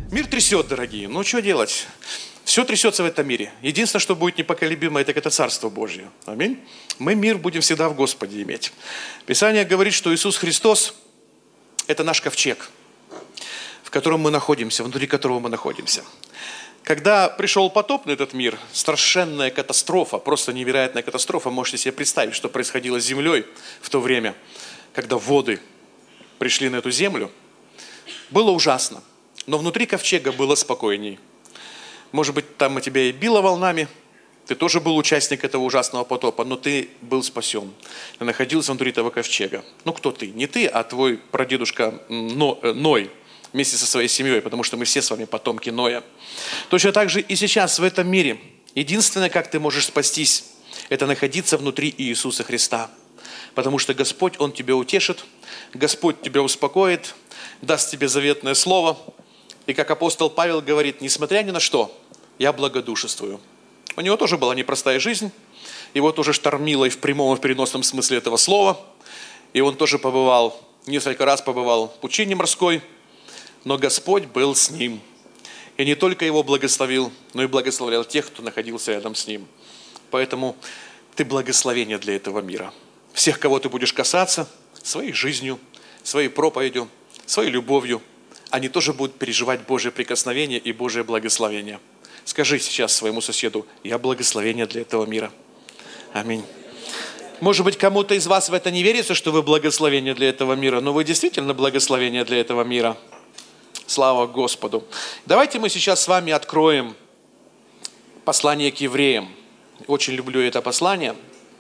Мир трясет, дорогие. Ну, что делать? Все трясется в этом мире. Единственное, что будет непоколебимо, это Царство Божье. Аминь. Мы мир будем всегда в Господе иметь. Писание говорит, что Иисус Христос – это наш ковчег, в котором мы находимся, внутри которого мы находимся. Когда пришел потоп на этот мир, страшенная катастрофа, просто невероятная катастрофа, можете себе представить, что происходило с землей в то время, когда воды пришли на эту землю. Было ужасно, но внутри ковчега было спокойней. Может быть, там тебя и било волнами, ты тоже был участник этого ужасного потопа, но ты был спасен. Ты находился внутри этого ковчега. Ну, кто ты? Не ты, а твой прадедушка Ной вместе со своей семьей, потому что мы все с вами потомки Ноя. Точно так же и сейчас в этом мире. Единственное, как ты можешь спастись, это находиться внутри Иисуса Христа. Потому что Господь, Он тебя утешит, Господь тебя успокоит, даст тебе заветное слово. И как апостол Павел говорит, несмотря ни на что, я благодушествую. У него тоже была непростая жизнь, его тоже штормило и в прямом, и в переносном смысле этого слова. И он тоже несколько раз побывал в пучине морской, но Господь был с ним. И не только его благословил, но и благословлял тех, кто находился рядом с ним. Поэтому ты благословение для этого мира. Всех, кого ты будешь касаться, своей жизнью, своей проповедью, своей любовью, они тоже будут переживать Божие прикосновение и Божие благословение. Скажи сейчас своему соседу, я благословение для этого мира. Аминь. Может быть, кому-то из вас в это не верится, что вы благословение для этого мира, но вы действительно благословение для этого мира. Слава Господу. Давайте мы сейчас с вами откроем послание к евреям. Очень люблю это послание.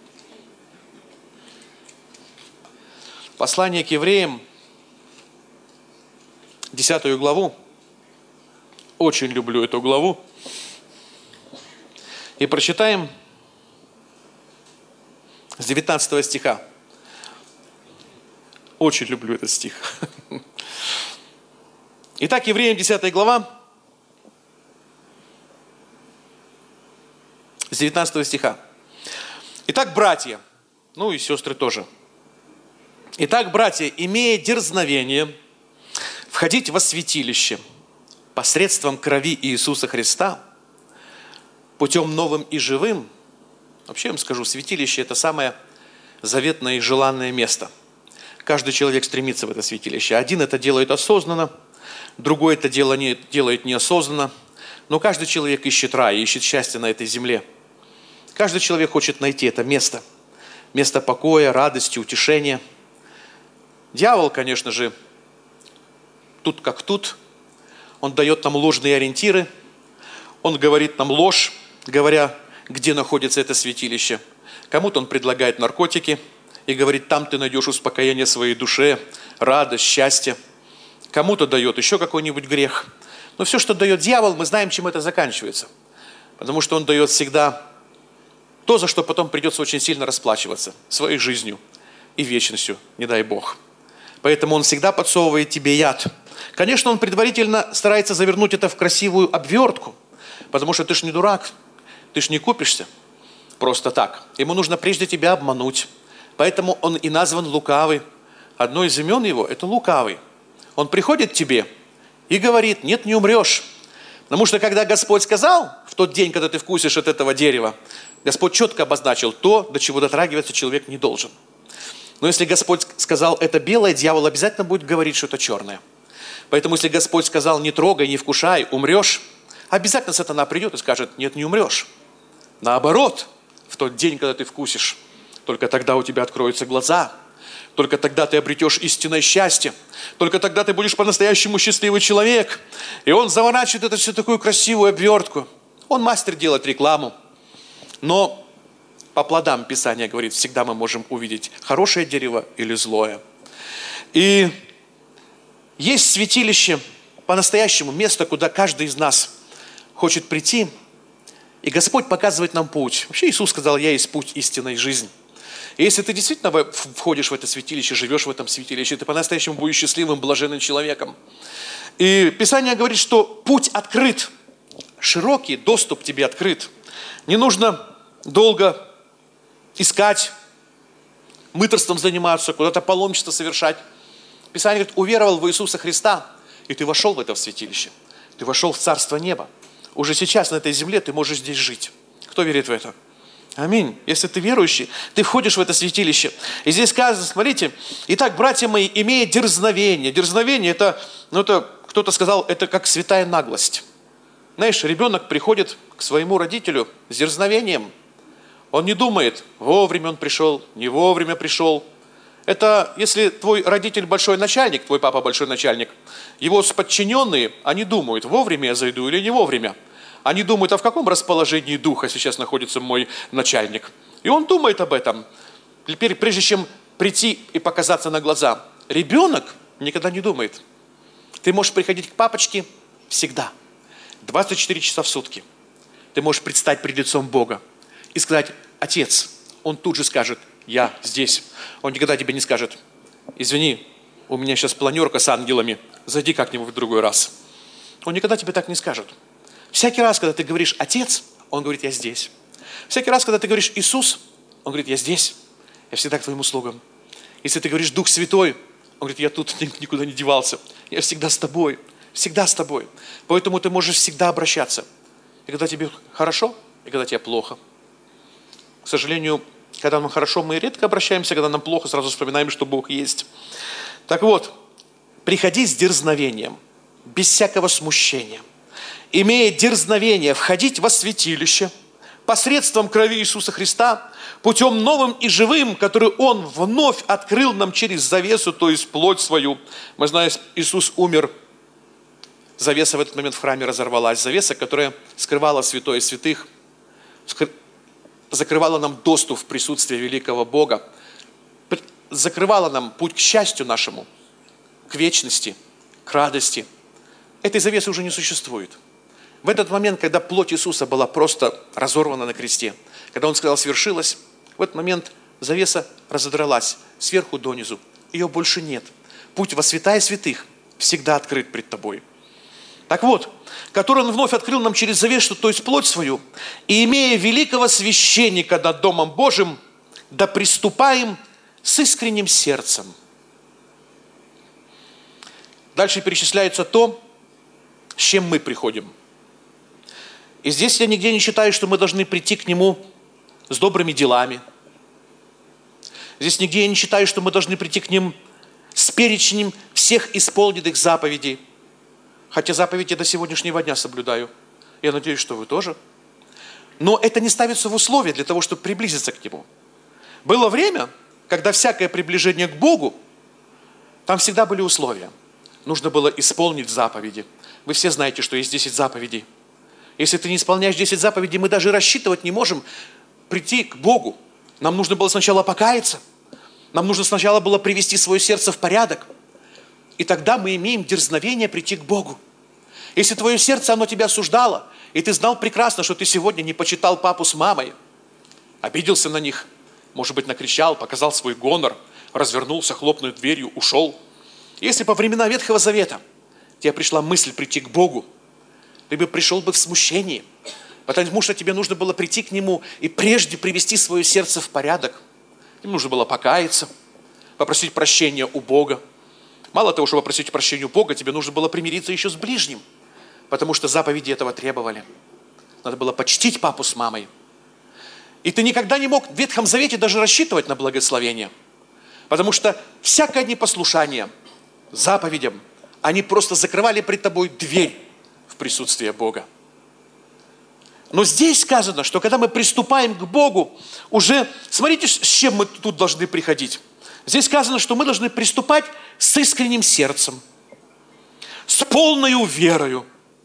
Послание к евреям, 10 главу. Очень люблю эту главу. И прочитаем с 19 стиха. Очень люблю этот стих. Итак, Евреям 10 глава, с 19 стиха. Итак, братья, ну и сестры тоже. Итак, братья, имея дерзновение входить во святилище посредством крови Иисуса Христа, путем новым и живым. Вообще я вам скажу, святилище – это самое заветное и желанное место. Каждый человек стремится в это святилище. Один это делает осознанно, другой это делает неосознанно. Но каждый человек ищет рай, ищет счастье на этой земле. Каждый человек хочет найти это место. Место покоя, радости, утешения. Дьявол, конечно же, тут как тут. Он дает нам ложные ориентиры. Он говорит нам ложь, говоря, где находится это святилище. Кому-то он предлагает наркотики и говорит, там ты найдешь успокоение своей душе, радость, счастье. Кому-то дает еще какой-нибудь грех. Но все, что дает дьявол, мы знаем, чем это заканчивается. Потому что он дает всегда то, за что потом придется очень сильно расплачиваться своей жизнью и вечностью, не дай Бог. Поэтому он всегда подсовывает тебе яд. Конечно, он предварительно старается завернуть это в красивую обвертку, потому что ты ж не дурак, ты ж не купишься просто так. Ему нужно прежде тебя обмануть. Поэтому он и назван лукавый. Одно из имен его – это лукавый. Он приходит к тебе и говорит, нет, не умрешь. Потому что когда Господь сказал, в тот день, когда ты вкусишь от этого дерева, Господь четко обозначил то, до чего дотрагиваться человек не должен. Но если Господь сказал, это белое, дьявол обязательно будет говорить, что это черное. Поэтому если Господь сказал, не трогай, не вкушай, умрешь, обязательно сатана придет и скажет, нет, не умрешь. Наоборот, в тот день, когда ты вкусишь, только тогда у тебя откроются глаза, только тогда ты обретешь истинное счастье, только тогда ты будешь по-настоящему счастливый человек. И он заворачивает это все такую красивую обвертку. Он мастер делать рекламу. Но по плодам Писание говорит, всегда мы можем увидеть хорошее дерево или злое. И есть святилище, по-настоящему место, куда каждый из нас хочет прийти. И Господь показывает нам путь. Вообще Иисус сказал, я есть путь, истина и жизнь. И если ты действительно входишь в это святилище, живешь в этом святилище, ты по-настоящему будешь счастливым, блаженным человеком. И Писание говорит, что путь открыт, широкий доступ тебе открыт. Не нужно долго искать, мытарством заниматься, куда-то паломничество совершать. Писание говорит, уверовал в Иисуса Христа, и ты вошел в это святилище. Ты вошел в Царство Неба. Уже сейчас на этой земле ты можешь здесь жить. Кто верит в это? Аминь. Если ты верующий, ты входишь в это святилище. И здесь сказано, смотрите, итак, братья мои, имея дерзновение. Дерзновение, это кто-то сказал, это как святая наглость. Знаешь, ребенок приходит к своему родителю с дерзновением. Он не думает, вовремя он пришел, не вовремя пришел. Это если твой родитель большой начальник, твой папа большой начальник, его подчиненные, они думают, вовремя я зайду или не вовремя. Они думают, а в каком расположении духа сейчас находится мой начальник. И он думает об этом, прежде чем прийти и показаться на глаза. Ребенок никогда не думает. Ты можешь приходить к папочке всегда, 24 часа в сутки. Ты можешь предстать пред лицом Бога и сказать, отец, он тут же скажет, я здесь. Он никогда тебе не скажет, извини, у меня сейчас планерка с ангелами, зайди как-нибудь в другой раз. Он никогда тебе так не скажет. Всякий раз, когда ты говоришь «Отец», он говорит «Я здесь». Всякий раз, когда ты говоришь «Иисус», он говорит «Я здесь, я всегда к твоим услугам». Если ты говоришь «Дух Святой», он говорит «Я тут никуда не девался, я всегда с тобой, всегда с тобой». Поэтому ты можешь всегда обращаться. И когда тебе хорошо, и когда тебе плохо. К сожалению, когда нам хорошо, мы редко обращаемся, когда нам плохо, сразу вспоминаем, что Бог есть. Так вот, приходи с дерзновением, без всякого смущения, имея дерзновение входить во святилище посредством крови Иисуса Христа, путем новым и живым, который Он вновь открыл нам через завесу, то есть плоть свою. Мы знаем, Иисус умер, завеса в этот момент в храме разорвалась. Завеса, которая скрывала святое святых, закрывала нам доступ в присутствие великого Бога, закрывала нам путь к счастью нашему, к вечности, к радости. Этой завесы уже не существует. В этот момент, когда плоть Иисуса была просто разорвана на кресте, когда Он сказал «свершилось», в этот момент завеса разодралась сверху донизу. Ее больше нет. Путь во святая святых всегда открыт пред тобой. Так вот, который Он вновь открыл нам через завесу, то есть плоть свою, и имея великого священника над Домом Божьим, да приступаем с искренним сердцем. Дальше перечисляется то, с чем мы приходим. И здесь я нигде не считаю, что мы должны прийти к Нему с добрыми делами. Здесь нигде я не считаю, что мы должны прийти к Ним с перечнем всех исполненных заповедей. Хотя заповеди до сегодняшнего дня соблюдаю. Я надеюсь, что вы тоже. Но это не ставится в условие для того, чтобы приблизиться к Нему. Было время, когда всякое приближение к Богу, там всегда были условия. Нужно было исполнить заповеди. Вы все знаете, что есть 10 заповедей. Если ты не исполняешь 10 заповедей, мы даже рассчитывать не можем прийти к Богу. Нам нужно было сначала покаяться. Нам нужно сначала было привести свое сердце в порядок. И тогда мы имеем дерзновение прийти к Богу. Если твое сердце, оно тебя осуждало, и ты знал прекрасно, что ты сегодня не почитал папу с мамой, обиделся на них, может быть, накричал, показал свой гонор, развернулся, хлопнул дверью, ушел. Если по времена Ветхого Завета тебе пришла мысль прийти к Богу, ты бы пришел бы в смущении, потому что тебе нужно было прийти к Нему и прежде привести свое сердце в порядок. Тебе нужно было покаяться, попросить прощения у Бога. Мало того, что попросить прощения у Бога, тебе нужно было примириться еще с ближним, потому что заповеди этого требовали. Надо было почтить папу с мамой. И ты никогда не мог в Ветхом Завете даже рассчитывать на благословение, потому что всякое непослушание заповедям, они просто закрывали пред тобой дверь в присутствие Бога. Но здесь сказано, что когда мы приступаем к Богу, уже, смотрите, с чем мы тут должны приходить. Здесь сказано, что мы должны приступать с искренним сердцем, с полною верою,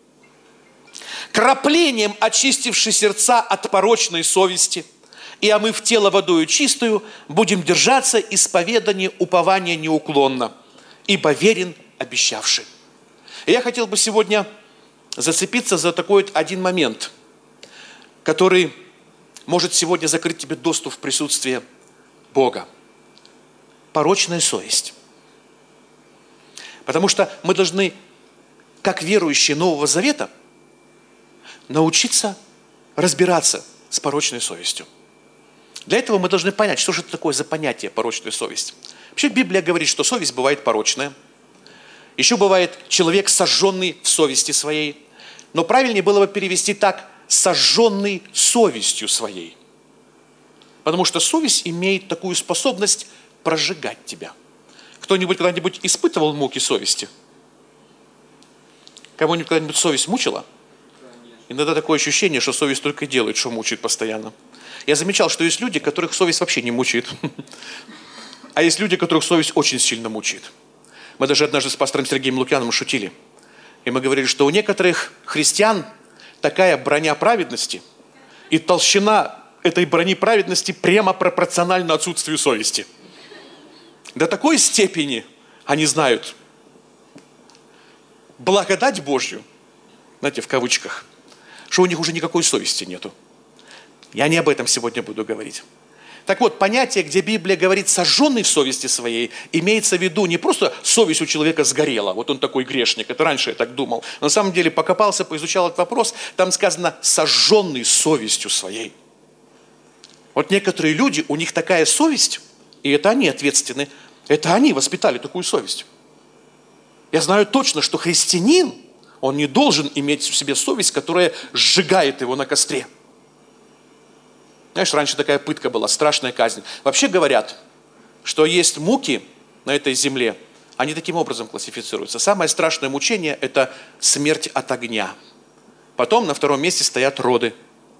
краплением очистивши сердца от порочной совести, и омыв тело водою чистую, будем держаться исповедания упования неуклонно, ибо верен обещавший. И я хотел бы сегодня зацепиться за такой один момент, который может сегодня закрыть тебе доступ в присутствие Бога. Порочная совесть. Потому что мы должны, как верующие Нового Завета, научиться разбираться с порочной совестью. Для этого мы должны понять, что же это такое за понятие порочная совесть. Вообще Библия говорит, что совесть бывает порочная. Еще бывает человек, сожженный в совести своей. Но правильнее было бы перевести так: сожженный совестью своей. Потому что совесть имеет такую способность прожигать тебя. Кто-нибудь когда-нибудь испытывал муки совести? Кого-нибудь когда-нибудь совесть мучила? Иногда такое ощущение, что совесть только делает, что мучает постоянно. Я замечал, что есть люди, которых совесть вообще не мучает. А есть люди, которых совесть очень сильно мучает. Мы даже однажды с пастором Сергеем Лукьяновым шутили. И мы говорили, что у некоторых христиан такая броня праведности, и толщина этой брони праведности прямо пропорциональна отсутствию совести. До такой степени они знают благодать Божью, знаете, в кавычках, что у них уже никакой совести нету. Я не об этом сегодня буду говорить. Так вот, понятие, где Библия говорит «сожженный в совести своей», имеется в виду не просто совесть у человека сгорела, вот он такой грешник, это раньше я так думал. Но на самом деле покопался, поизучал этот вопрос, там сказано «сожженный совестью своей». Вот некоторые люди, у них такая совесть, и это они ответственны, это они воспитали такую совесть. Я знаю точно, что христианин, он не должен иметь в себе совесть, которая сжигает его на костре. Знаешь, раньше такая пытка была, страшная казнь. Вообще говорят, что есть муки на этой земле, они таким образом классифицируются. Самое страшное мучение – это смерть от огня. Потом на втором месте стоят роды.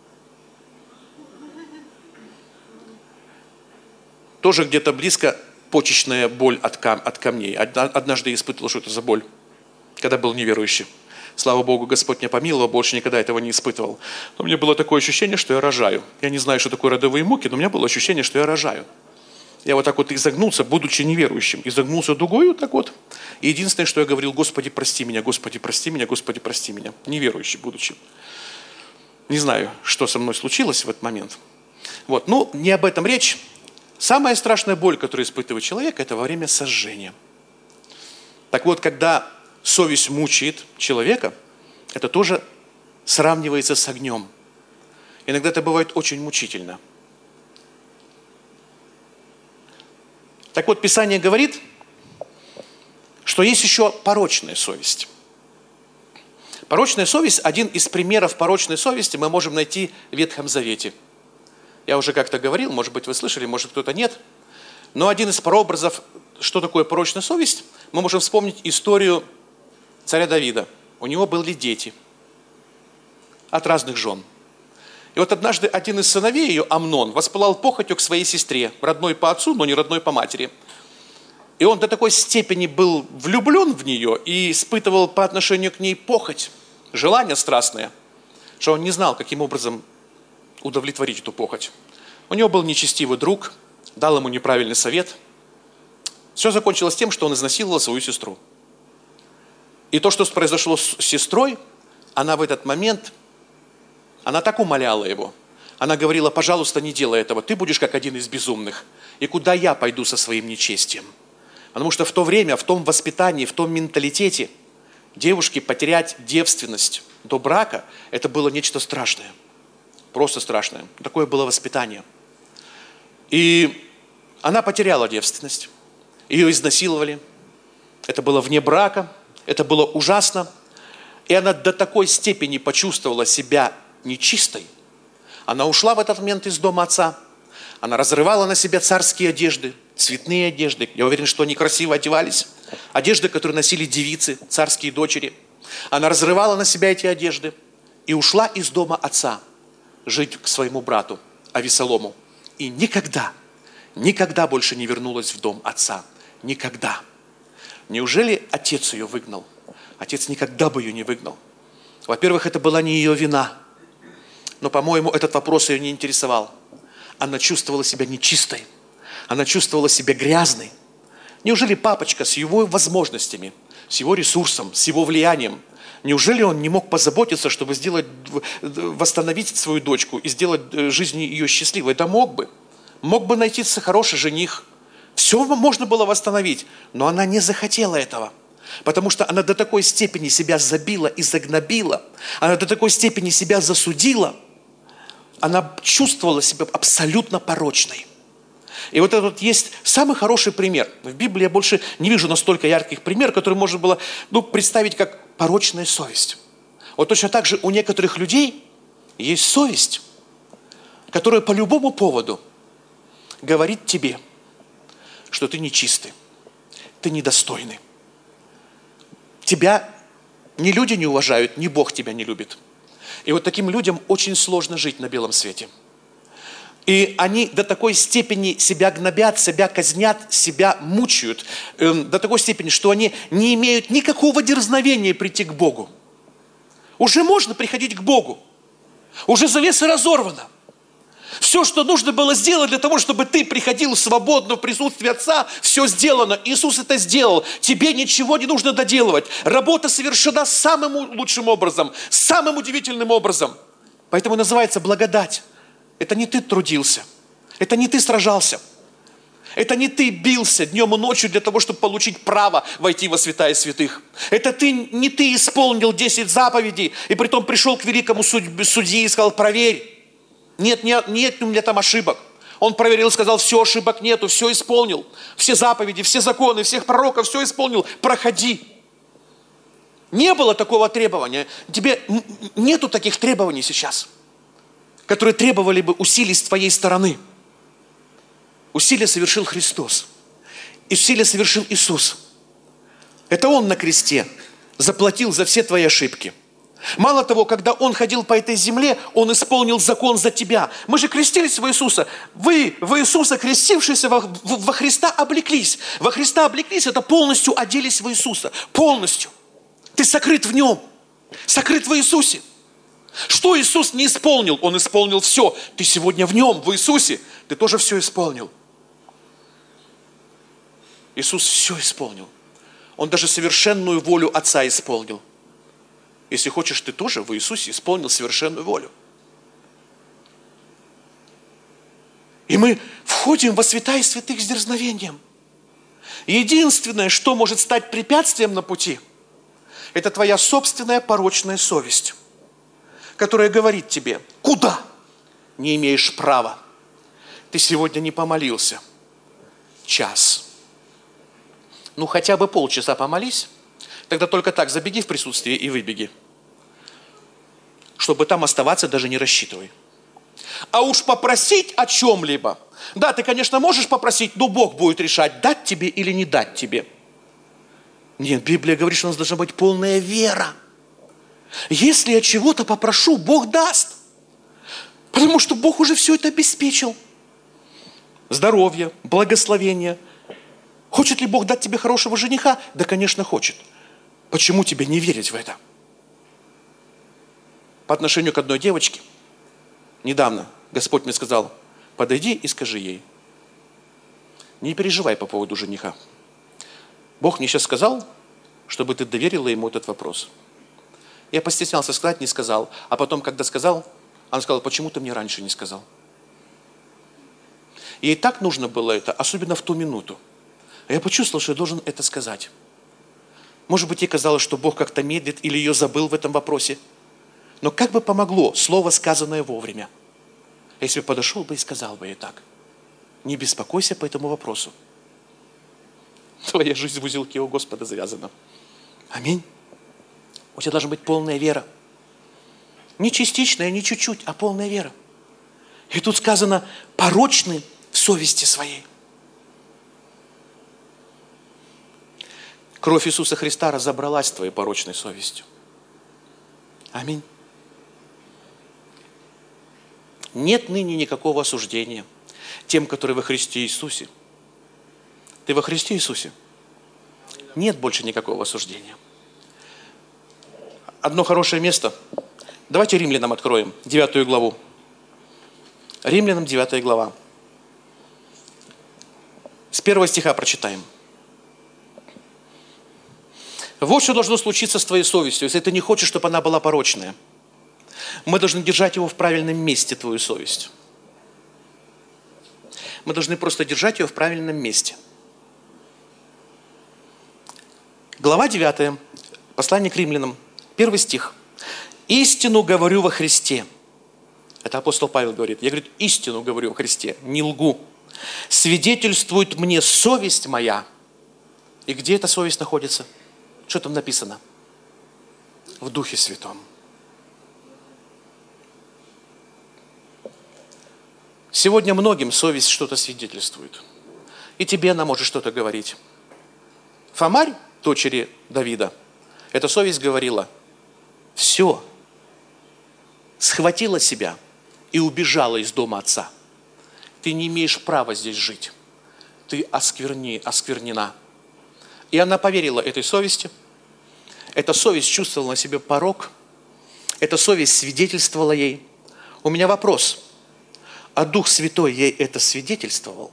Тоже где-то близко почечная боль от камней. Однажды я испытывал, что это за боль, когда был неверующий. Слава Богу, Господь меня помиловал, больше никогда этого не испытывал. Но у меня было такое ощущение, что я рожаю. Я не знаю, что такое родовые муки, но у меня было ощущение, что я рожаю. Я вот так вот изогнулся, будучи неверующим. Изогнулся дугой вот так вот. И единственное, что я говорил: Господи, прости меня, Господи, прости меня, Господи, прости меня. Неверующий, будучи. Не знаю, что со мной случилось в этот момент. Вот, ну, не об этом речь. Самая страшная боль, которую испытывает человек, это во время сожжения. Так вот, когда совесть мучает человека, это тоже сравнивается с огнем. Иногда это бывает очень мучительно. Так вот, Писание говорит, что есть еще порочная совесть. Порочная совесть, один из примеров порочной совести мы можем найти в Ветхом Завете. Я уже как-то говорил, может быть, вы слышали, может, кто-то нет. Но один из прообразов, что такое порочная совесть, мы можем вспомнить историю царя Давида. У него были дети от разных жен. И вот однажды один из сыновей ее, Амнон, воспылал похотью к своей сестре, родной по отцу, но не родной по матери. И он до такой степени был влюблен в нее и испытывал по отношению к ней похоть, желание страстное, что он не знал, каким образом удовлетворить эту похоть. У него был нечестивый друг, дал ему неправильный совет. Все закончилось тем, что он изнасиловал свою сестру. И то, что произошло с сестрой, она в этот момент, она так умоляла его. Она говорила: пожалуйста, не делай этого, ты будешь как один из безумных. И куда я пойду со своим нечестием? Потому что в то время, в том воспитании, в том менталитете девушке потерять девственность до брака, это было нечто страшное. Просто страшное. Такое было воспитание. И она потеряла девственность. Ее изнасиловали. Это было вне брака. Это было ужасно. И она до такой степени почувствовала себя нечистой. Она ушла в этот момент из дома отца. Она разрывала на себя царские одежды, цветные одежды. Я уверен, что они красиво одевались. Одежды, которые носили девицы, царские дочери. Она разрывала на себя эти одежды и ушла из дома отца жить к своему брату Авесолому. И никогда больше не вернулась в дом отца. Никогда. Неужели отец ее выгнал? Отец никогда бы ее не выгнал. Во-первых, это была не ее вина. Но, по-моему, этот вопрос ее не интересовал. Она чувствовала себя нечистой. Она чувствовала себя грязной. Неужели папочка с его возможностями, с его ресурсом, с его влиянием, неужели он не мог позаботиться, чтобы восстановить свою дочку и сделать жизнь ее счастливой? Да мог бы. Мог бы найти хороший жених. Все можно было восстановить, но она не захотела этого. Потому что она до такой степени себя забила и загнобила, она до такой степени себя засудила, она чувствовала себя абсолютно порочной. И вот это вот есть самый хороший пример. В Библии я больше не вижу настолько ярких примеров, которые можно было представить как порочная совесть. Вот точно так же у некоторых людей есть совесть, которая по любому поводу говорит тебе, что ты нечистый, ты недостойный. Тебя ни люди не уважают, ни Бог тебя не любит. И вот таким людям очень сложно жить на белом свете. И они до такой степени себя гнобят, себя казнят, себя мучают, до такой степени, что они не имеют никакого дерзновения прийти к Богу. Уже можно приходить к Богу. Уже завеса разорвана. Все, что нужно было сделать для того, чтобы ты приходил свободно в присутствие Отца, все сделано. Иисус это сделал. Тебе ничего не нужно доделывать. Работа совершена самым лучшим образом, самым удивительным образом. Поэтому называется благодать. Это не ты трудился. Это не ты сражался. Это не ты бился днем и ночью для того, чтобы получить право войти во святая святых. Это не ты исполнил 10 заповедей, и притом пришел к великому судье и сказал: проверь. Нет у меня там ошибок. Он проверил, сказал: все, ошибок нету, все исполнил. Все заповеди, все законы, всех пророков, все исполнил. Проходи. Не было такого требования. Тебе нету таких требований сейчас, которые требовали бы усилий с твоей стороны. Усилия совершил Христос. Усилия совершил Иисус. Это Он на кресте заплатил за все твои ошибки. Мало того, когда Он ходил по этой земле, Он исполнил закон за тебя. Мы же крестились в Иисуса. Вы в Иисуса, крестившиеся во Христа, облеклись. Во Христа облеклись, это полностью оделись в Иисуса. Полностью. Ты сокрыт в Нем. Сокрыт в Иисусе. Что Иисус не исполнил? Он исполнил все. Ты сегодня в Нем, в Иисусе. Ты тоже все исполнил. Иисус все исполнил. Он даже совершенную волю Отца исполнил. Если хочешь, ты тоже в Иисусе исполнил совершенную волю. И мы входим во святая святых с дерзновением. Единственное, что может стать препятствием на пути, это твоя собственная порочная совесть, которая говорит тебе: куда? Не имеешь права. Ты сегодня не помолился. Час. Ну, хотя бы полчаса помолись. Тогда только так забеги в присутствие и выбеги. Чтобы там оставаться, даже не рассчитывай. А уж попросить о чем-либо. Да, ты, конечно, можешь попросить, но Бог будет решать, дать тебе или не дать тебе. Нет, Библия говорит, что у нас должна быть полная вера. Если я чего-то попрошу, Бог даст. Потому что Бог уже все это обеспечил. Здоровье, благословение. Хочет ли Бог дать тебе хорошего жениха? Да, конечно, хочет. Почему тебе не верить в это? По отношению к одной девочке, недавно Господь мне сказал: подойди и скажи ей: не переживай по поводу жениха. Бог мне сейчас сказал, чтобы ты доверила ему этот вопрос. Я постеснялся сказать, не сказал. А потом, когда сказал, она сказала: почему ты мне раньше не сказал? Ей так нужно было это, особенно в ту минуту. А я почувствовал, что я должен это сказать. Может быть, ей казалось, что Бог как-то медлит или ее забыл в этом вопросе. Но как бы помогло слово, сказанное вовремя, если бы подошел бы и сказал бы ей так: не беспокойся по этому вопросу. Твоя жизнь в узелке у Господа завязана. Аминь. У тебя должна быть полная вера. Не частичная, не чуть-чуть, а полная вера. И тут сказано: порочный в совести своей. Кровь Иисуса Христа разобралась с твоей порочной совестью. Аминь. Нет ныне никакого осуждения тем, которые во Христе Иисусе. Ты во Христе Иисусе? Нет больше никакого осуждения. Одно хорошее место. Давайте Римлянам откроем, 9 главу. Римлянам 9 глава. С 1 стиха прочитаем. Вот что должно случиться с твоей совестью, если ты не хочешь, чтобы она была порочная. Мы должны держать его в правильном месте, твою совесть. Мы должны просто держать ее в правильном месте. Глава 9, послание к Римлянам, 1 стих. «Истину говорю во Христе». Это апостол Павел говорит. Я, говорю, истину говорю во Христе, не лгу. «Свидетельствует мне совесть моя». И где эта совесть находится? Что там написано? В Духе Святом. Сегодня многим совесть что-то свидетельствует. И тебе она может что-то говорить. Фомарь, дочери Давида, эта совесть говорила: все, схватила себя и убежала из дома отца. Ты не имеешь права здесь жить. Ты осквернена. И она поверила этой совести. Эта совесть чувствовала на себе порок. Эта совесть свидетельствовала ей. У меня вопрос. А Дух Святой ей это свидетельствовал?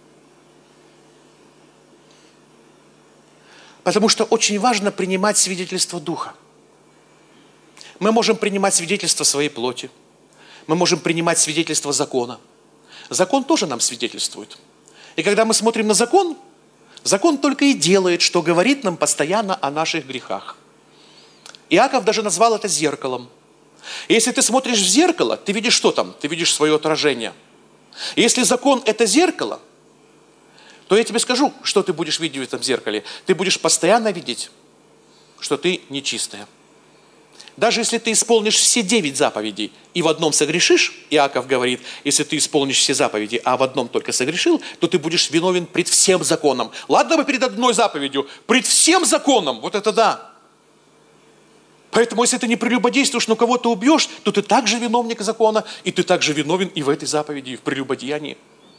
Потому что очень важно принимать свидетельство Духа. Мы можем принимать свидетельство своей плоти. Мы можем принимать свидетельство закона. Закон тоже нам свидетельствует. И когда мы смотрим на закон, закон только и делает, что говорит нам постоянно о наших грехах. Иаков даже назвал это зеркалом. И если ты смотришь в зеркало, ты видишь что там? Ты видишь свое отражение. И если закон – это зеркало, то я тебе скажу, что ты будешь видеть в этом зеркале. Ты будешь постоянно видеть, что ты нечистая. Даже если ты исполнишь все 9 заповедей и в одном согрешишь, Иаков говорит, если ты исполнишь все заповеди, а в одном только согрешил, то ты будешь виновен пред всем законом. Ладно бы перед одной заповедью, пред всем законом, вот это да. Поэтому, если ты не прелюбодействуешь, но кого-то убьешь, то ты также виновник закона, и ты также виновен и в этой заповеди, и в прелюбодеянии.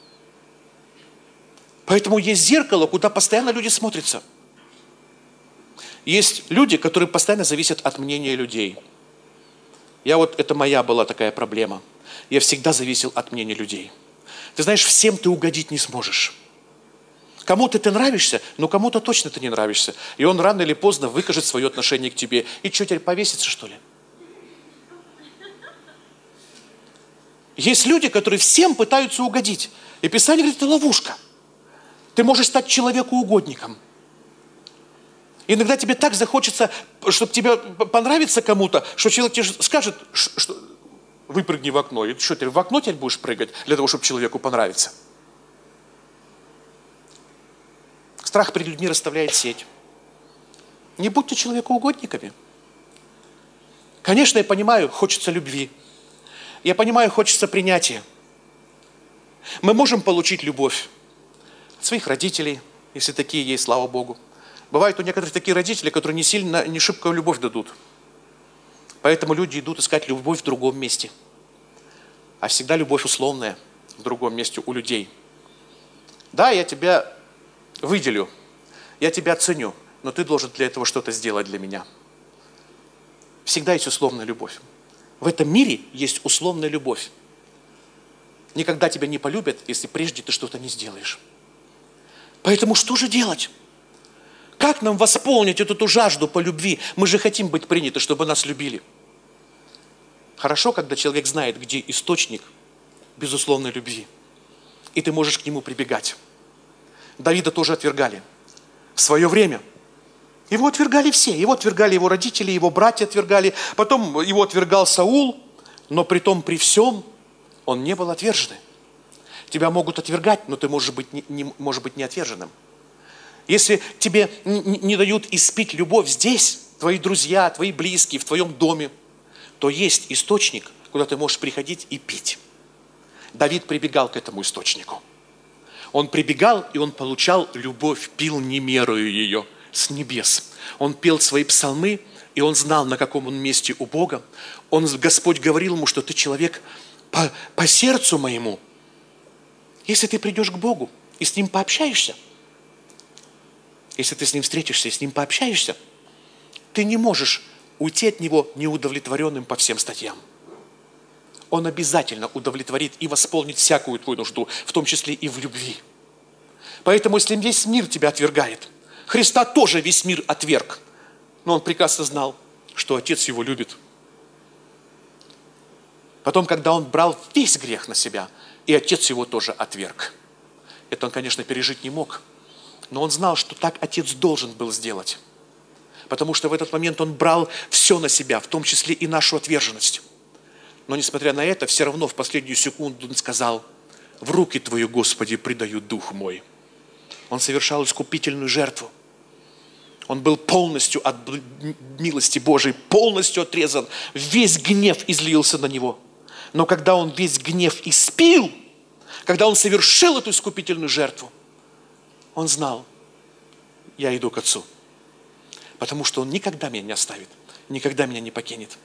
Поэтому есть зеркало, куда постоянно люди смотрятся. Есть люди, которые постоянно зависят от мнения людей. Это моя была такая проблема. Я всегда зависел от мнения людей. Ты знаешь, всем ты угодить не сможешь. Кому-то ты нравишься, но кому-то точно ты не нравишься. И он рано или поздно выкажет свое отношение к тебе. И что, теперь повесится, что ли? Есть люди, которые всем пытаются угодить. И Писание говорит, это ловушка. Ты можешь стать человекоугодником. Иногда тебе так захочется, чтобы тебе понравиться кому-то, что человек тебе скажет, что выпрыгни в окно. И что, ты в окно теперь будешь прыгать для того, чтобы человеку понравиться? Страх перед людьми расставляет сеть. Не будьте человекоугодниками. Конечно, я понимаю, хочется любви. Я понимаю, хочется принятия. Мы можем получить любовь от своих родителей, если такие есть, слава Богу. Бывают у некоторых такие родители, которые не шибко любовь дадут. Поэтому люди идут искать любовь в другом месте. А всегда любовь условная в другом месте у людей. Да, я тебя выделю, я тебя ценю, но ты должен для этого что-то сделать для меня. Всегда есть условная любовь. В этом мире есть условная любовь. Никогда тебя не полюбят, если прежде ты что-то не сделаешь. Поэтому что же делать? Как нам восполнить эту жажду по любви? Мы же хотим быть приняты, чтобы нас любили. Хорошо, когда человек знает, где источник безусловной любви. И ты можешь к нему прибегать. Давида тоже отвергали. В свое время. Его отвергали все. Его отвергали его родители, его братья отвергали. Потом его отвергал Саул. Но при том, при всем, он не был отверженным. Тебя могут отвергать, но ты можешь быть не отверженным. Если тебе не дают испить любовь здесь, твои друзья, твои близкие, в твоем доме, то есть источник, куда ты можешь приходить и пить. Давид прибегал к этому источнику. Он прибегал, и он получал любовь, пил, не меряя ее, с небес. Он пел свои псалмы, и он знал, на каком он месте у Бога. Господь говорил ему, что ты человек по сердцу моему. Если ты придешь к Богу и с Ним пообщаешься, если ты с Ним встретишься и с Ним пообщаешься, ты не можешь уйти от Него неудовлетворенным по всем статьям. Он обязательно удовлетворит и восполнит всякую твою нужду, в том числе и в любви. Поэтому, если весь мир тебя отвергает, Христа тоже весь мир отверг, но Он прекрасно знал, что Отец Его любит. Потом, когда Он брал весь грех на себя, и Отец Его тоже отверг. Это Он, конечно, пережить не мог. Но он знал, что так Отец должен был сделать. Потому что в этот момент он брал все на себя, в том числе и нашу отверженность. Но несмотря на это, все равно в последнюю секунду он сказал: «В руки Твои, Господи, предаю дух мой». Он совершал искупительную жертву. Он был полностью от милости Божией, полностью отрезан. Весь гнев излился на него. Но когда он весь гнев испил, когда Он совершил эту искупительную жертву, Он знал, я иду к Отцу, потому что Он никогда меня не оставит, никогда меня не покинет.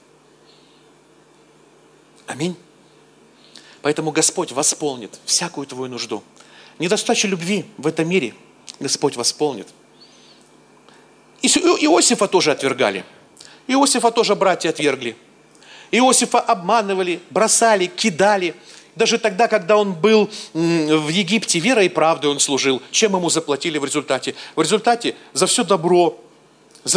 Аминь. Поэтому Господь восполнит всякую твою нужду. Недостачу любви в этом мире Господь восполнит. Иосифа тоже отвергали. Иосифа тоже братья отвергли. Иосифа обманывали, бросали, кидали. Даже тогда, когда он был в Египте, верой и правдой он служил. Чем ему заплатили в результате? В результате за все добро, за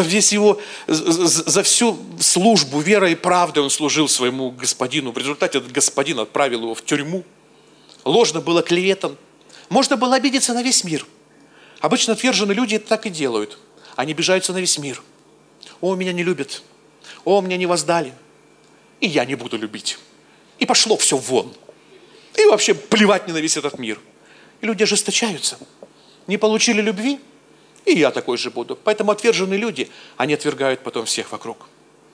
всю службу верой и правдой он служил своему господину. В результате этот господин отправил его в тюрьму. Ложно был оклеветан. Можно было обидеться на весь мир. Обычно отверженные люди так и делают. Они обижаются на весь мир. О, меня не любят. О, меня не воздали. И я не буду любить. И пошло все вон. И вообще плевать мне на весь этот мир. И люди ожесточаются. Не получили любви, и я такой же буду. Поэтому отверженные люди, они отвергают потом всех вокруг.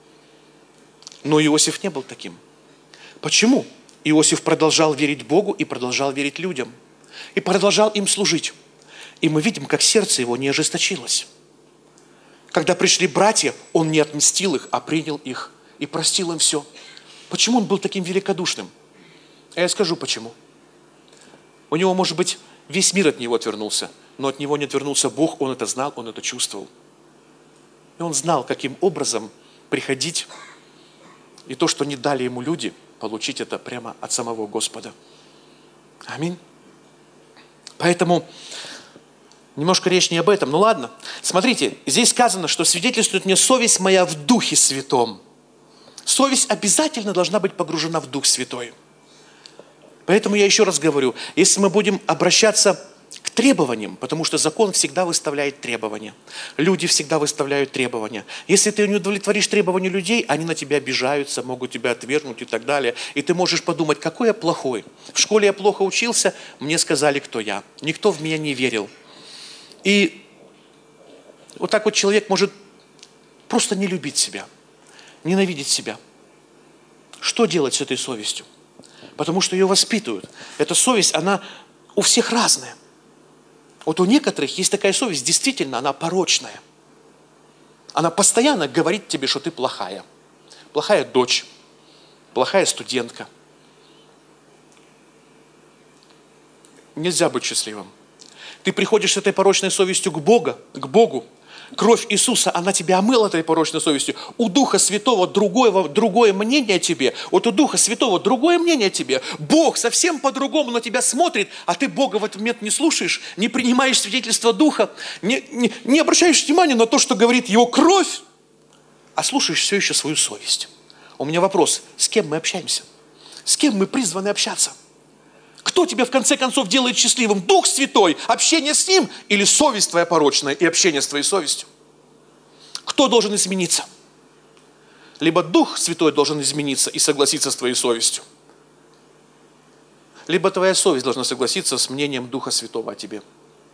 Но Иосиф не был таким. Почему? Иосиф продолжал верить Богу и продолжал верить людям. И продолжал им служить. И мы видим, как сердце его не ожесточилось. Когда пришли братья, он не отмстил их, а принял их и простил им все. Почему он был таким великодушным? А я скажу, почему. У него, может быть, весь мир от него отвернулся, но от него не отвернулся Бог, он это знал, он это чувствовал. И он знал, каким образом приходить, и то, что не дали ему люди, получить это прямо от самого Господа. Аминь. Поэтому немножко речь не об этом. Ну ладно. Смотрите, здесь сказано, что свидетельствует мне совесть моя в Духе Святом. Совесть обязательно должна быть погружена в Дух Святой. Поэтому я еще раз говорю, если мы будем обращаться к требованиям, потому что закон всегда выставляет требования. Люди всегда выставляют требования. Если ты не удовлетворишь требования людей, они на тебя обижаются, могут тебя отвергнуть и так далее. И ты можешь подумать, какой я плохой. В школе я плохо учился, мне сказали, кто я. Никто в меня не верил. И вот так вот человек может просто не любить себя, ненавидеть себя. Что делать с этой совестью? Потому что ее воспитывают. Эта совесть, она у всех разная. Вот у некоторых есть такая совесть, действительно, она порочная. Она постоянно говорит тебе, что ты плохая. Плохая дочь, плохая студентка. Нельзя быть счастливым. Ты приходишь с этой порочной совестью к Богу. Кровь Иисуса, она тебя омыла этой порочной совестью. У Духа Святого другое мнение о тебе. Вот у Духа Святого другое мнение о тебе. Бог совсем по-другому на тебя смотрит, а ты Бога в этот момент не слушаешь, не принимаешь свидетельство Духа, не обращаешь внимания на то, что говорит Его кровь, а слушаешь все еще свою совесть. У меня вопрос, с кем мы общаемся? С кем мы призваны общаться? Кто тебя в конце концов делает счастливым? Дух Святой, общение с Ним или совесть твоя порочная и общение с твоей совестью? Кто должен измениться? Либо Дух Святой должен измениться и согласиться с твоей совестью, либо твоя совесть должна согласиться с мнением Духа Святого о тебе.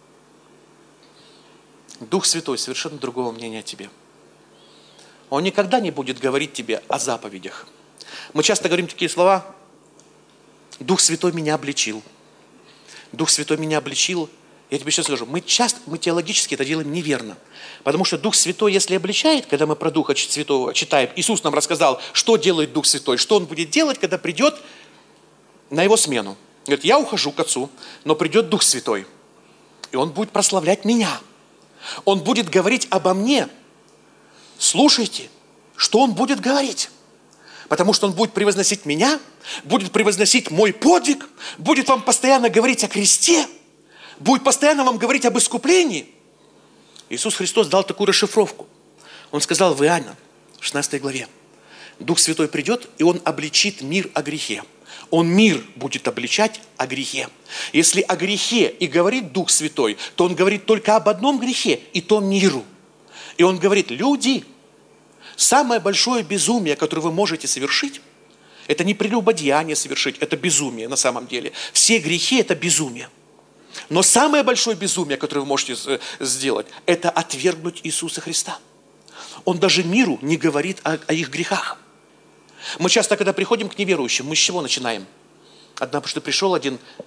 Дух Святой совершенно другого мнения о тебе. Он никогда не будет говорить тебе о заповедях. Мы часто говорим такие слова: Дух Святой меня обличил. Дух Святой меня обличил. Я тебе сейчас скажу, мы теологически это делаем неверно. Потому что Дух Святой, если обличает, когда мы про Духа Святого читаем, Иисус нам рассказал, что делает Дух Святой, что Он будет делать, когда придет на Его смену. Говорит, я ухожу к Отцу, но придет Дух Святой, и Он будет прославлять меня. Он будет говорить обо мне. Слушайте, что Он будет говорить. Потому что Он будет превозносить меня, будет превозносить мой подвиг, будет вам постоянно говорить о кресте, будет постоянно вам говорить об искуплении. Иисус Христос дал такую расшифровку. Он сказал в Иоанна, 16 главе, Дух Святой придет, и Он обличит мир о грехе. Он мир будет обличать о грехе. Если о грехе и говорит Дух Святой, то Он говорит только об одном грехе, и то миру. И Он говорит, люди, самое большое безумие, которое вы можете совершить, это не прелюбодеяние совершить, это безумие на самом деле. Все грехи – это безумие. Но самое большое безумие, которое вы можете сделать, это отвергнуть Иисуса Христа. Он даже миру не говорит о их грехах. Мы часто, когда приходим к неверующим, мы с чего начинаем? Однажды пришел один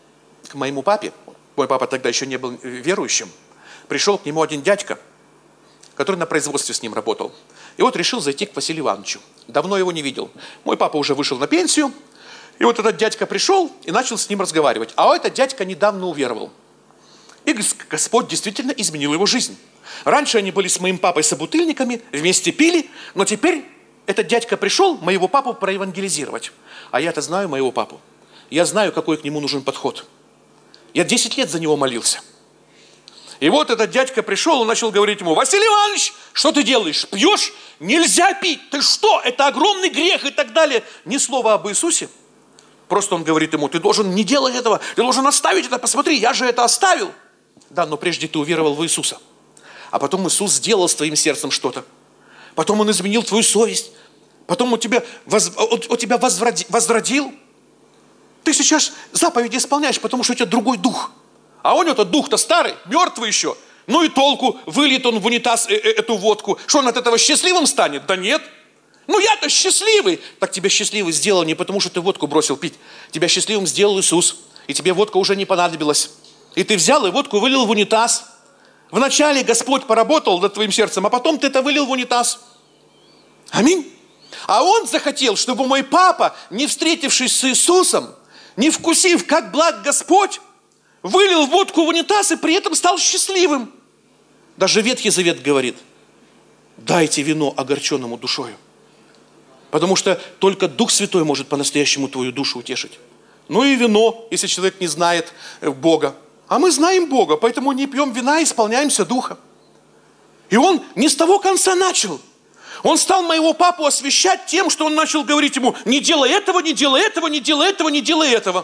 к моему папе, мой папа тогда еще не был верующим, пришел к нему один дядька, который на производстве с ним работал. И вот решил зайти к Василию Ивановичу. Давно его не видел. Мой папа уже вышел на пенсию. И вот этот дядька пришел и начал с ним разговаривать. А этот дядька недавно уверовал. И Господь действительно изменил его жизнь. Раньше они были с моим папой собутыльниками, вместе пили, но теперь этот дядька пришел моего папу проевангелизировать. А я-то знаю моего папу. Я знаю, какой к нему нужен подход. Я 10 лет за него молился. И вот этот дядька пришел и начал говорить ему: Василий Иванович, что ты делаешь? Пьешь? Нельзя пить. Ты что? Это огромный грех и так далее. Ни слова об Иисусе. Просто он говорит ему: ты должен не делать этого, ты должен оставить это. Посмотри, я же это оставил. Да, но прежде ты уверовал в Иисуса. А потом Иисус сделал с твоим сердцем что-то. Потом Он изменил твою совесть. Потом Он тебя возродил. Ты сейчас заповеди исполняешь, потому что у тебя другой дух. А он этот дух-то старый, мертвый еще. Ну и толку, выльет он в унитаз эту водку. Что он от этого счастливым станет? Да нет. Ну я-то счастливый. Так тебя счастливый сделал не потому, что ты водку бросил пить. Тебя счастливым сделал Иисус. И тебе водка уже не понадобилась. И ты взял и водку вылил в унитаз. Вначале Господь поработал над твоим сердцем, а потом ты это вылил в унитаз. Аминь. А Он захотел, чтобы мой папа, не встретившись с Иисусом, не вкусив, как благ Господь, вылил водку в унитаз и при этом стал счастливым. Даже Ветхий Завет говорит: дайте вино огорченному душою. Потому что только Дух Святой может по-настоящему твою душу утешить. Ну и вино, если человек не знает Бога. А мы знаем Бога, поэтому не пьем вина, и исполняемся Духа. И он не с того конца начал. Он стал моего папу освящать тем, что он начал говорить ему: не делай этого, не делай этого, не делай этого, не делай этого.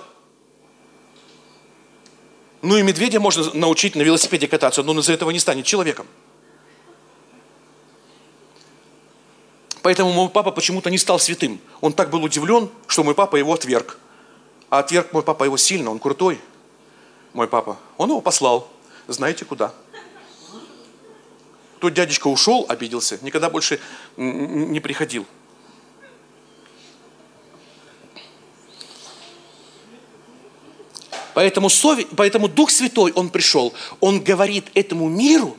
Ну и медведя можно научить на велосипеде кататься, но он из-за этого не станет человеком. Поэтому мой папа почему-то не стал святым. Он так был удивлен, что мой папа его отверг. А отверг мой папа его сильно, он крутой. Мой папа, он его послал. Знаете куда? Тот дядечка ушел, обиделся, никогда больше не приходил. Поэтому Дух Святой, Он пришел, Он говорит этому миру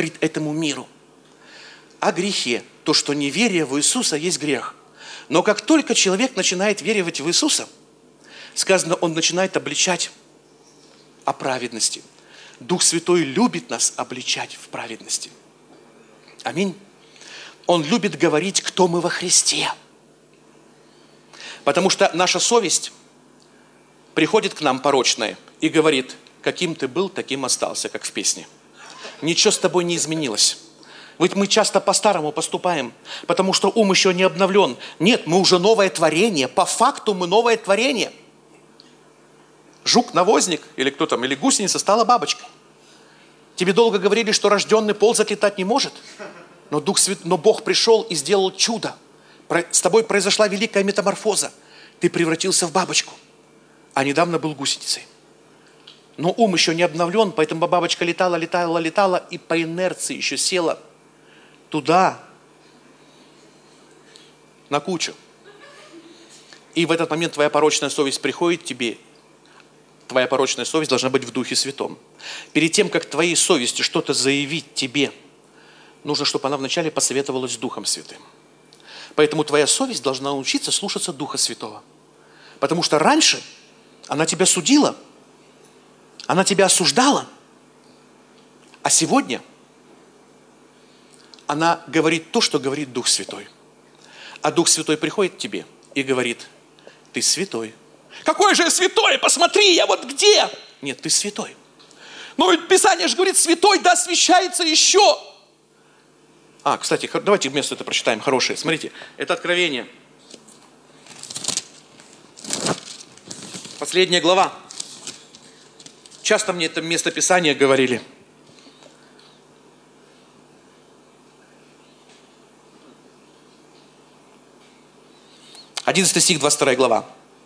о грехе. То, что неверие в Иисуса есть грех. Но как только человек начинает верить в Иисуса, сказано, он начинает обличать о праведности. Дух Святой любит нас обличать в праведности. Аминь. Он любит говорить, кто мы во Христе. Потому что наша совесть приходит к нам порочная и говорит: каким ты был, таким остался, как в песне. Ничего с тобой не изменилось. Ведь мы часто по-старому поступаем, потому что ум еще не обновлен. Нет, мы уже новое творение. По факту мы новое творение. Жук-навозник, или кто там, или гусеница стала бабочкой. Тебе долго говорили, что рожденный ползать, летать не может. Но Бог пришел и сделал чудо. С тобой произошла великая метаморфоза. Ты превратился в бабочку. А недавно был гусеницей. Но ум еще не обновлен, поэтому бабочка летала и по инерции еще села туда, на кучу. И в этот момент твоя порочная совесть приходит к тебе. Твоя порочная совесть должна быть в Духе Святом. Перед тем, как твоей совести что-то заявить тебе, нужно, чтобы она вначале посоветовалась с Духом Святым. Поэтому твоя совесть должна научиться слушаться Духа Святого. Потому что раньше она тебя судила, она тебя осуждала, а сегодня она говорит то, что говорит Дух Святой. А Дух Святой приходит к тебе и говорит: ты святой. Какой же я святой? Посмотри, я вот где? Нет, ты святой. Но ведь Писание же говорит: святой да освящается еще. Кстати, давайте место это прочитаем, хорошее. Смотрите, это Откровение. Последняя глава. Часто мне это место Писания говорили. 11 стих, 22 глава.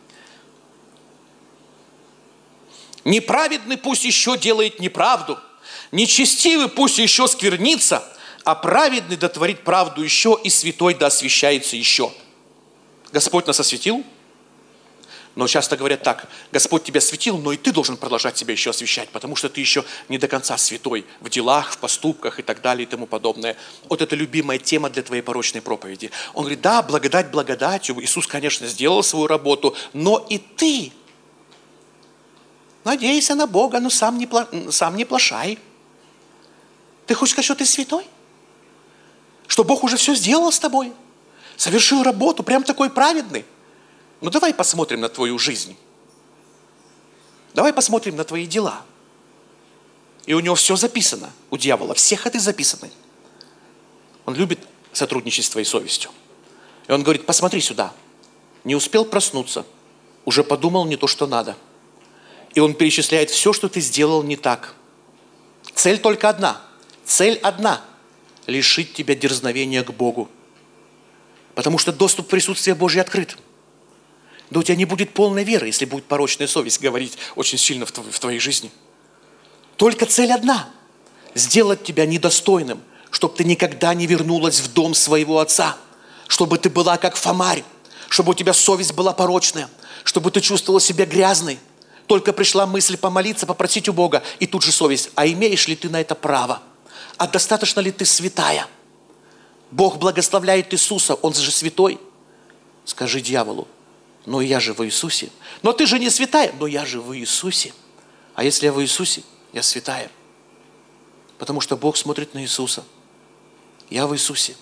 Неправедный пусть еще делает неправду, нечестивый пусть еще сквернится, а праведный да творит правду еще, и святой да освящается еще. Господь нас осветил. Но часто говорят так: Господь тебя осветил, но и ты должен продолжать себя еще освещать, потому что ты еще не до конца святой в делах, в поступках и так далее и тому подобное. Вот это любимая тема для твоей порочной проповеди. Он говорит: да, благодать благодатью. Иисус, конечно, сделал свою работу, но и ты надейся на Бога, но сам не плашай. Ты хочешь сказать, что ты святой? Что Бог уже все сделал с тобой? Совершил работу, прям такой праведный? Ну давай посмотрим на твою жизнь. Давай посмотрим на твои дела. И у него все записано, у дьявола, все ходы записаны. Он любит сотрудничать с твоей совестью. И он говорит: посмотри сюда. Не успел проснуться, уже подумал не то, что надо. И он перечисляет все, что ты сделал не так. Цель только одна. Цель одна – лишить тебя дерзновения к Богу. Потому что доступ в присутствие Божье открыт. Да у тебя не будет полной веры, если будет порочная совесть говорить очень сильно в твоей жизни. Только цель одна – сделать тебя недостойным, чтобы ты никогда не вернулась в дом своего отца, чтобы ты была как Фомарь, чтобы у тебя совесть была порочная, чтобы ты чувствовала себя грязной. Только пришла мысль помолиться, попросить у Бога, и тут же совесть. А имеешь ли ты на это право? А достаточно ли ты святая? Бог благословляет Иисуса, Он же святой. Скажи дьяволу: но я же в Иисусе. Но ты же не святая. Но я же в Иисусе. А если я в Иисусе, я святая. Потому что Бог смотрит на Иисуса. Я в Иисусе.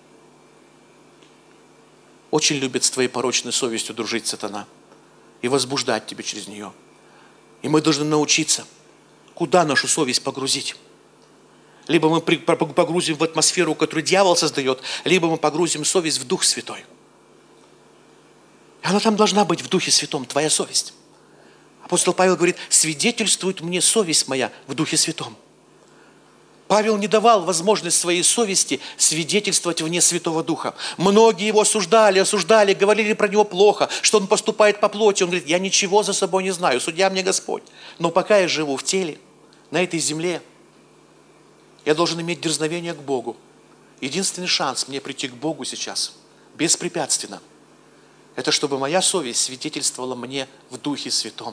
Очень любит с твоей порочной совестью дружить сатана и возбуждать тебя через нее. И мы должны научиться, куда нашу совесть погрузить. Либо мы погрузим в атмосферу, которую дьявол создает, либо мы погрузим совесть в Дух Святой. И она там должна быть в Духе Святом, твоя совесть. Апостол Павел говорит: свидетельствует мне совесть моя в Духе Святом. Павел не давал возможность своей совести свидетельствовать вне Святого Духа. Многие его осуждали, говорили про него плохо, что он поступает по плоти. Он говорит: я ничего за собой не знаю, судья мне Господь. Но пока я живу в теле, на этой земле, я должен иметь дерзновение к Богу. Единственный шанс мне прийти к Богу сейчас, беспрепятственно, это чтобы моя совесть свидетельствовала мне в Духе Святом.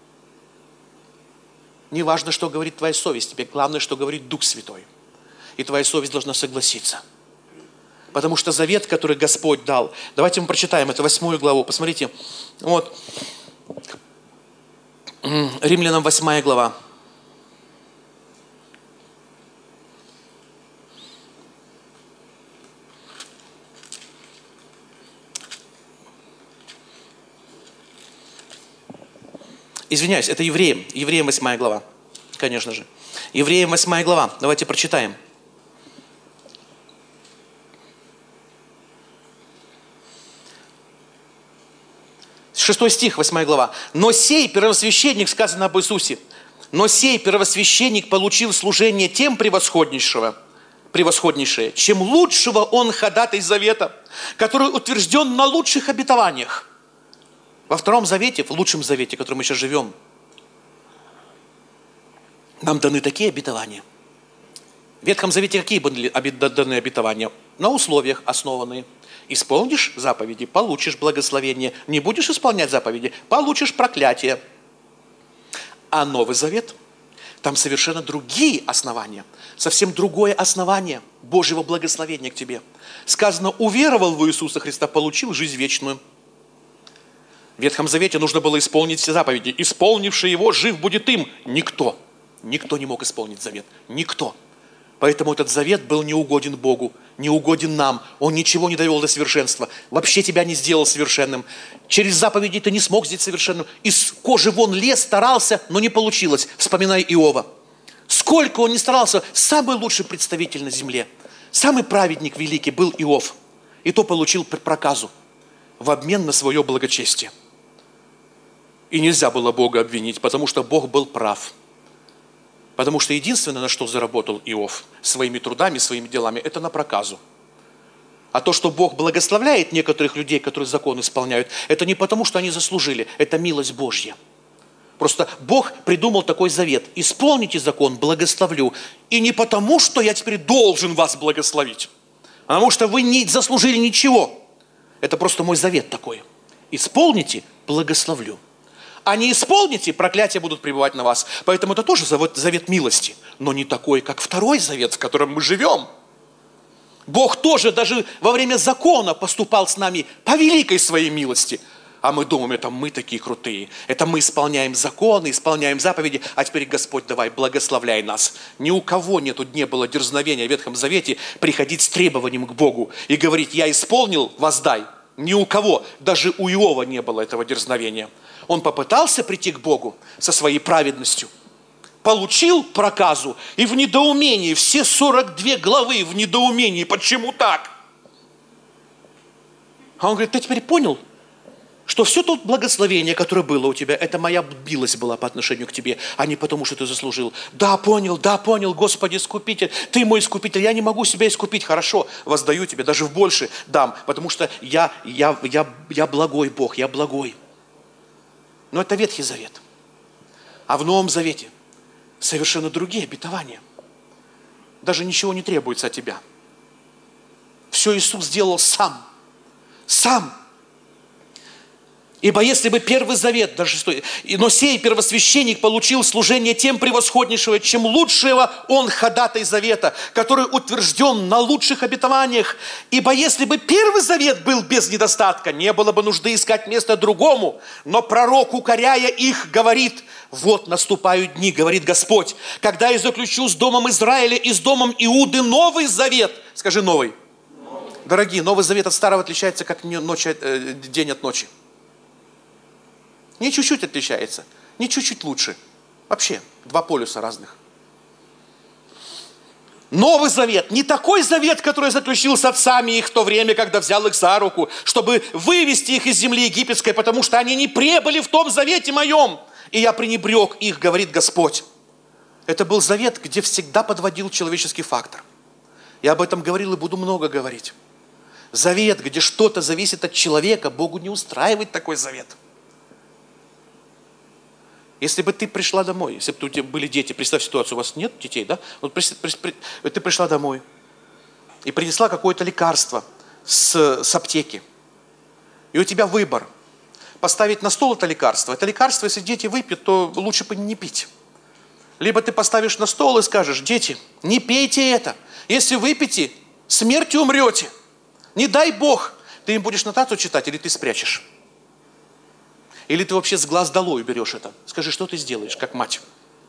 Не важно, что говорит твоя совесть, тебе главное, что говорит Дух Святой. И твоя совесть должна согласиться. Потому что завет, который Господь дал, давайте мы прочитаем, это 8 главу, посмотрите, вот, Римлянам 8 глава. Извиняюсь, это Евреям 8 глава, конечно же. Евреям 8 глава, давайте прочитаем. С 6 стих, 8 глава. «Но сей первосвященник», сказано об Иисусе, «но сей первосвященник получил служение тем превосходнейшее, чем лучшего он ходатай завета, который утвержден на лучших обетованиях». Во Втором Завете, в лучшем Завете, в котором мы сейчас живем, нам даны такие обетования. В Ветхом Завете какие были даны обетования? На условиях основанные. Исполнишь заповеди, получишь благословение. Не будешь исполнять заповеди, получишь проклятие. А Новый Завет, там совершенно другие основания. Совсем другое основание Божьего благословения к тебе. Сказано: уверовал в Иисуса Христа, получил жизнь вечную. В Ветхом Завете нужно было исполнить все заповеди. Исполнивший его, жив будет им. Никто не мог исполнить завет. Никто. Поэтому этот завет был неугоден Богу, неугоден нам. Он ничего не довел до совершенства. Вообще тебя не сделал совершенным. Через заповеди ты не смог сделать совершенным. Из кожи вон лез, старался, но не получилось. Вспоминай Иова. Сколько он ни старался, самый лучший представитель на земле, самый праведник великий был Иов. И то получил проказу в обмен на свое благочестие. И нельзя было Бога обвинить, потому что Бог был прав. Потому что единственное, на что заработал Иов своими трудами, своими делами, это на проказу. А то, что Бог благословляет некоторых людей, которые закон исполняют, это не потому, что они заслужили, это милость Божья. Просто Бог придумал такой завет: исполните закон, благословлю. И не потому, что я теперь должен вас благословить, а потому что вы не заслужили ничего. Это просто мой завет такой. Исполните – благословлю. А не исполните – проклятия будут пребывать на вас. Поэтому это тоже завет милости, но не такой, как второй завет, в котором мы живем. Бог тоже даже во время закона поступал с нами по великой своей милости. А мы думаем, это мы такие крутые. Это мы исполняем законы, исполняем заповеди. А теперь, Господь, давай, благословляй нас. Ни у кого не было дерзновения в Ветхом Завете приходить с требованием к Богу и говорить: я исполнил, воздай. Ни у кого, даже у Иова не было этого дерзновения. Он попытался прийти к Богу со своей праведностью. Получил проказу и в недоумении, все 42 главы в недоумении. Почему так? А он говорит: ты теперь понял, что все то благословение, которое было у тебя, это моя милость была по отношению к тебе, а не потому, что ты заслужил. Да, понял, Господи, искупитель, ты мой искупитель, я не могу себя искупить. Хорошо, воздаю тебе, даже в больше дам, потому что я благой Бог, я благой. Но это Ветхий Завет. А в Новом Завете совершенно другие обетования. Даже ничего не требуется от тебя. Все Иисус сделал сам. Сам. Ибо если бы Первый Завет, даже но сей первосвященник получил служение тем превосходнейшего, чем лучшего он ходатай завета, который утвержден на лучших обетованиях. Ибо если бы Первый Завет был без недостатка, не было бы нужды искать место другому. Но пророк, укоряя их, говорит: вот наступают дни, говорит Господь, когда я заключу с домом Израиля и с домом Иуды новый завет. Скажи: новый. Дорогие, Новый Завет от Старого отличается, как день от ночи. Не чуть-чуть отличается, не чуть-чуть лучше. Вообще, два полюса разных. Новый Завет, не такой завет, который заключил с отцами их в то время, когда взял их за руку, чтобы вывести их из земли египетской, потому что они не пребыли в том завете моем, и я пренебрег их, говорит Господь. Это был завет, где всегда подводил человеческий фактор. Я об этом говорил и буду много говорить. Завет, где что-то зависит от человека, Богу не устраивает такой завет. Если бы ты пришла домой, если бы у тебя были дети, представь ситуацию, у вас нет детей, да? Вот ты пришла домой и принесла какое-то лекарство с аптеки. И у тебя выбор: поставить на стол это лекарство, если дети выпьют, то лучше бы не пить. Либо ты поставишь на стол и скажешь: дети, не пейте это, если выпьете, смертью умрете. Не дай Бог, ты им будешь нотацию читать или ты спрячешь? Или ты вообще с глаз долой уберешь это? Скажи, что ты сделаешь, как мать?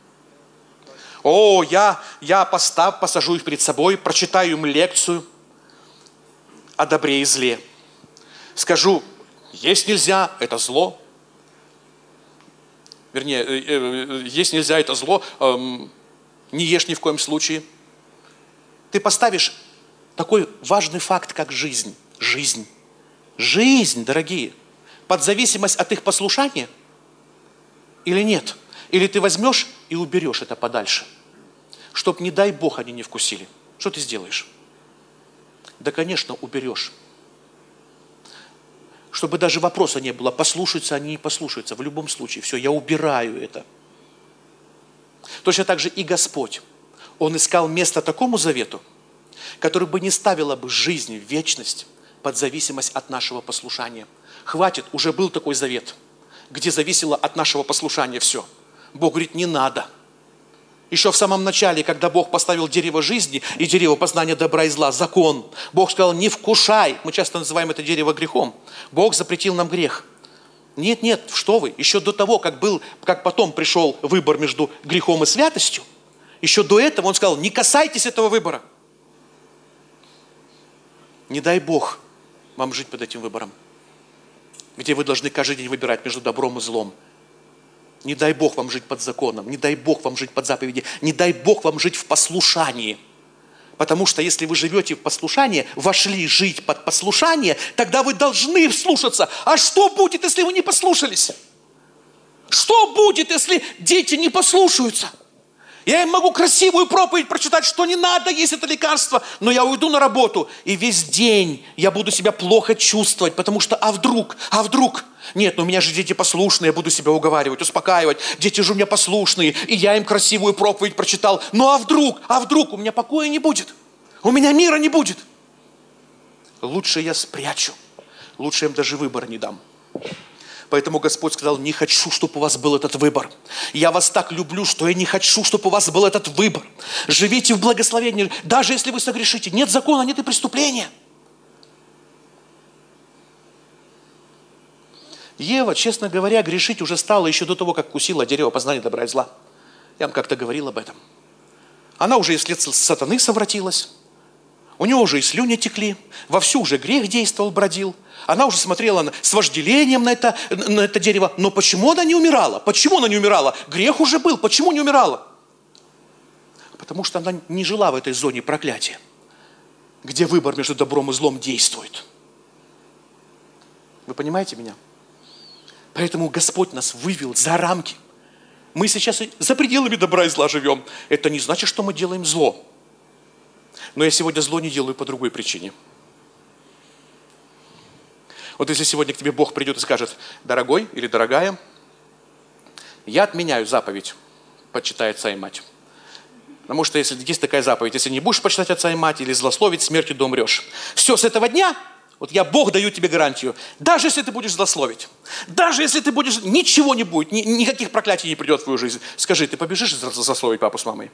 О, я посажу их перед собой, прочитаю им лекцию о добре и зле. Скажу: есть нельзя, это зло. Вернее, есть нельзя, это зло, не ешь ни в коем случае. Ты поставишь такой важный факт, как жизнь. Жизнь, дорогие. Под зависимость от их послушания или нет? Или ты возьмешь и уберешь это подальше, чтоб, не дай Бог, они не вкусили. Что ты сделаешь? Да, конечно, уберешь. Чтобы даже вопроса не было, послушаются они, не послушаются. В любом случае, все, я убираю это. Точно так же и Господь. Он искал место такому завету, который бы не ставило бы жизнь, вечность под зависимость от нашего послушания. Хватит, уже был такой завет, где зависело от нашего послушания все. Бог говорит: не надо. Еще в самом начале, когда Бог поставил дерево жизни и дерево познания добра и зла, закон, Бог сказал: не вкушай. Мы часто называем это дерево грехом. Бог запретил нам грех. Нет, что вы, еще до того, как потом пришел выбор между грехом и святостью, еще до этого Он сказал: не касайтесь этого выбора. Не дай Бог вам жить под этим выбором, где вы должны каждый день выбирать между добром и злом. Не дай Бог вам жить под законом, не дай Бог вам жить под заповеди, не дай Бог вам жить в послушании. Потому что если вы живете в послушании, вошли жить под послушание, тогда вы должны вслушаться. А что будет, если вы не послушались? Что будет, если дети не послушаются? Я им могу красивую проповедь прочитать, что не надо есть это лекарство, но я уйду на работу, и весь день я буду себя плохо чувствовать, потому что а вдруг? Нет, но у меня же дети послушные, я буду себя уговаривать, успокаивать. Дети же у меня послушные, и я им красивую проповедь прочитал. Ну а вдруг? У меня покоя не будет, у меня мира не будет. Лучше я спрячу, лучше я им даже выбора не дам. Поэтому Господь сказал: не хочу, чтобы у вас был этот выбор. Я вас так люблю, что я не хочу, чтобы у вас был этот выбор. Живите в благословении, даже если вы согрешите. Нет закона, нет и преступления. Ева, честно говоря, грешить уже стала еще до того, как вкусила дерево познания добра и зла. Я вам как-то говорил об этом. Она уже и вслед сатаны совратилась. У нее уже и слюни текли. Вовсю уже грех действовал, бродил. Она уже смотрела с вожделением на это дерево. Но почему она не умирала? Почему она не умирала? Грех уже был. Почему не умирала? Потому что она не жила в этой зоне проклятия, где выбор между добром и злом действует. Вы понимаете меня? Поэтому Господь нас вывел за рамки. Мы сейчас за пределами добра и зла живем. Это не значит, что мы делаем зло. Но я сегодня зло не делаю по другой причине. Вот если сегодня к тебе Бог придет и скажет: дорогой или дорогая, я отменяю заповедь почитай отца и мать. Потому что если есть такая заповедь: если не будешь почитать отца и мать или злословить, смертью да умрешь. Все, с этого дня, вот я, Бог, даю тебе гарантию, даже если ты будешь злословить, даже если ты будешь, ничего не будет, никаких проклятий не придет в твою жизнь. Скажи, ты побежишь злословить папу с мамой?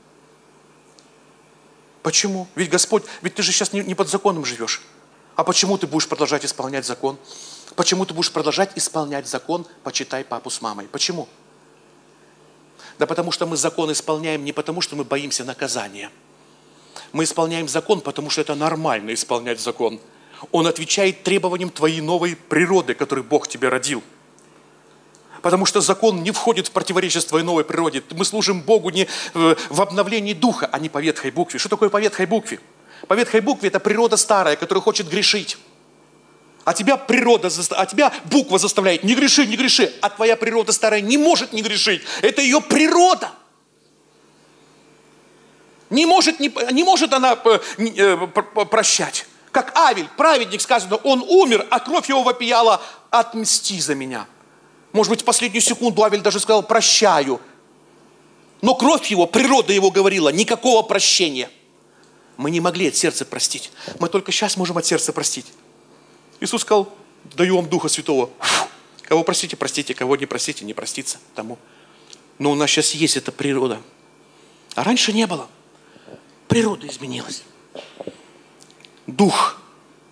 Почему? Ведь Господь, ведь ты же сейчас не под законом живешь. А почему ты будешь продолжать исполнять закон? Почему ты будешь продолжать исполнять закон «почитай папу с мамой»? Почему? Да потому что мы закон исполняем не потому, что мы боимся наказания. Мы исполняем закон, потому что это нормально исполнять закон. Он отвечает требованиям твоей новой природы, которую Бог тебе родил. Потому что закон не входит в противоречие с твоей новой природе. Мы служим Богу не в обновлении духа, а не по ветхой букве. Что такое по ветхой букве? По ветхой букве это природа старая, которая хочет грешить. А тебя буква заставляет: не греши, не греши. А твоя природа старая не может не грешить. Это ее природа. Не может она прощать. Как Авель, праведник, сказано, он умер, а кровь его вопияла: отмсти за меня. Может быть, в последнюю секунду Авель даже сказал: прощаю. Но кровь его, природа его говорила: никакого прощения. Мы не могли от сердца простить. Мы только сейчас можем от сердца простить. Иисус сказал: даю вам Духа Святого. Кого простите, простите, кого не простите, не простится тому. Но у нас сейчас есть эта природа. А раньше не было. Природа изменилась. Дух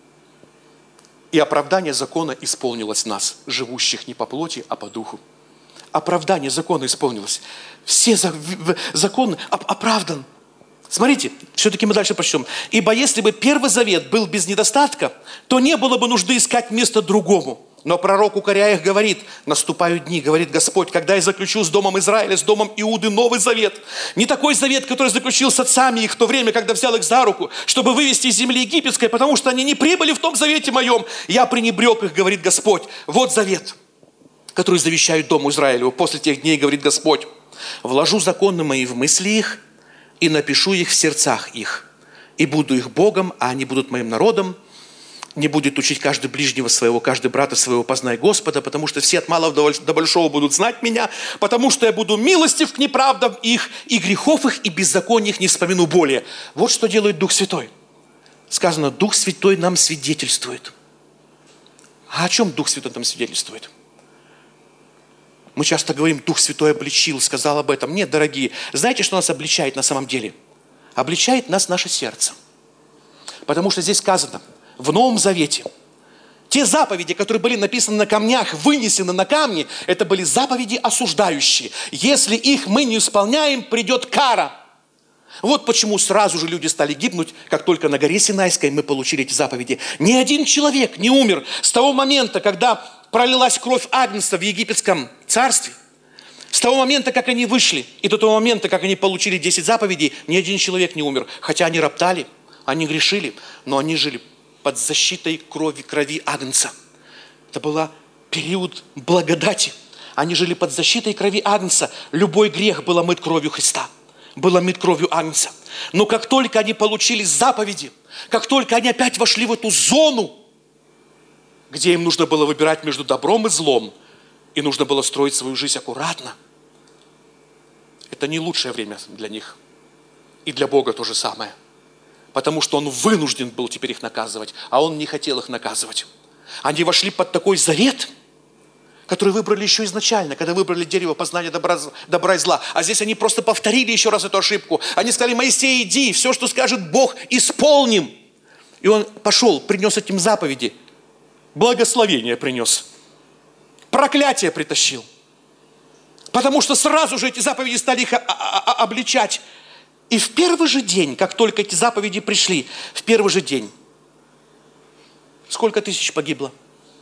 и оправдание закона исполнилось в нас, живущих не по плоти, а по духу. Оправдание закона исполнилось. Все законы оправдан. Смотрите, все-таки мы дальше прочтем. Ибо если бы Первый Завет был без недостатка, то не было бы нужды искать место другому. Но пророк, укоряя их, говорит: наступают дни, говорит Господь, когда я заключу с домом Израиля, с домом Иуды новый завет. Не такой завет, который заключил с отцами их в то время, когда взял их за руку, чтобы вывести из земли египетской, потому что они не прибыли в том завете моем. Я пренебрег их, говорит Господь. Вот завет, который завещаю дому Израилеву. После тех дней, говорит Господь, вложу законы мои в мысли их и напишу их в сердцах их. И буду их Богом, а они будут моим народом. Не будет учить каждый ближнего своего, каждый брата своего, познай Господа, потому что все от малого до большого будут знать меня, потому что я буду милостив к неправдам их, и грехов их, и беззаконий их не вспомину более. Вот что делает Дух Святой. Сказано, Дух Святой нам свидетельствует. А о чем Дух Святой нам свидетельствует? Мы часто говорим: Дух Святой обличил, сказал об этом. Нет, дорогие, знаете, что нас обличает на самом деле? Обличает нас наше сердце. Потому что здесь сказано, в Новом Завете, те заповеди, которые были написаны на камнях, вынесены на камни, это были заповеди осуждающие. Если их мы не исполняем, придет кара. Вот почему сразу же люди стали гибнуть, как только на горе Синайской мы получили эти заповеди. Ни один человек не умер с того момента, когда пролилась кровь Агнца в египетском царстве. С того момента, как они вышли, и до того момента, как они получили 10 заповедей, ни один человек не умер. Хотя они роптали, они грешили, но они жили под защитой крови Агнца. Это был период благодати. Они жили под защитой крови Агнца. Любой грех был омыт кровью Христа. Был омыт кровью Агнца. Но как только они получили заповеди, как только они опять вошли в эту зону, где им нужно было выбирать между добром и злом, и нужно было строить свою жизнь аккуратно, это не лучшее время для них. И для Бога то же самое. Потому что Он вынужден был теперь их наказывать, а Он не хотел их наказывать. Они вошли под такой завет, которые выбрали еще изначально, когда выбрали дерево познания добра и зла. А здесь они просто повторили еще раз эту ошибку. Они сказали: Моисей, иди, все, что скажет Бог, исполним. И он пошел, принес этим заповеди. Благословение принес. Проклятие притащил. Потому что сразу же эти заповеди стали их обличать. И в первый же день, как только эти заповеди пришли, в первый же день, сколько тысяч погибло?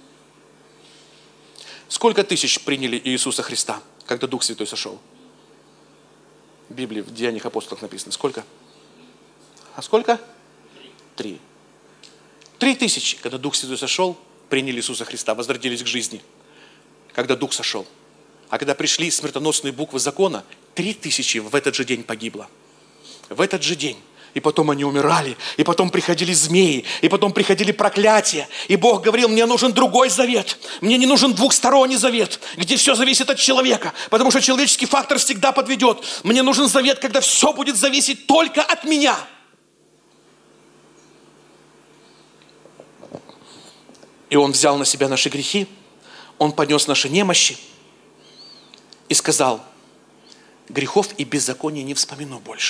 Сколько тысяч приняли Иисуса Христа, когда Дух Святой сошел? В Библии, в Деяниях апостолов написано. Сколько? А сколько? 3. 3000, когда Дух Святой сошел, приняли Иисуса Христа, возродились к жизни. Когда Дух сошел. А когда пришли смертоносные буквы закона, 3000 в этот же день погибло. В этот же день. И потом они умирали, и потом приходили змеи, и потом приходили проклятия. И Бог говорил: мне нужен другой завет. Мне не нужен двухсторонний завет, где все зависит от человека. Потому что человеческий фактор всегда подведет. Мне нужен завет, когда все будет зависеть только от меня. И Он взял на себя наши грехи, Он понес наши немощи и сказал: грехов и беззакония не вспомину больше.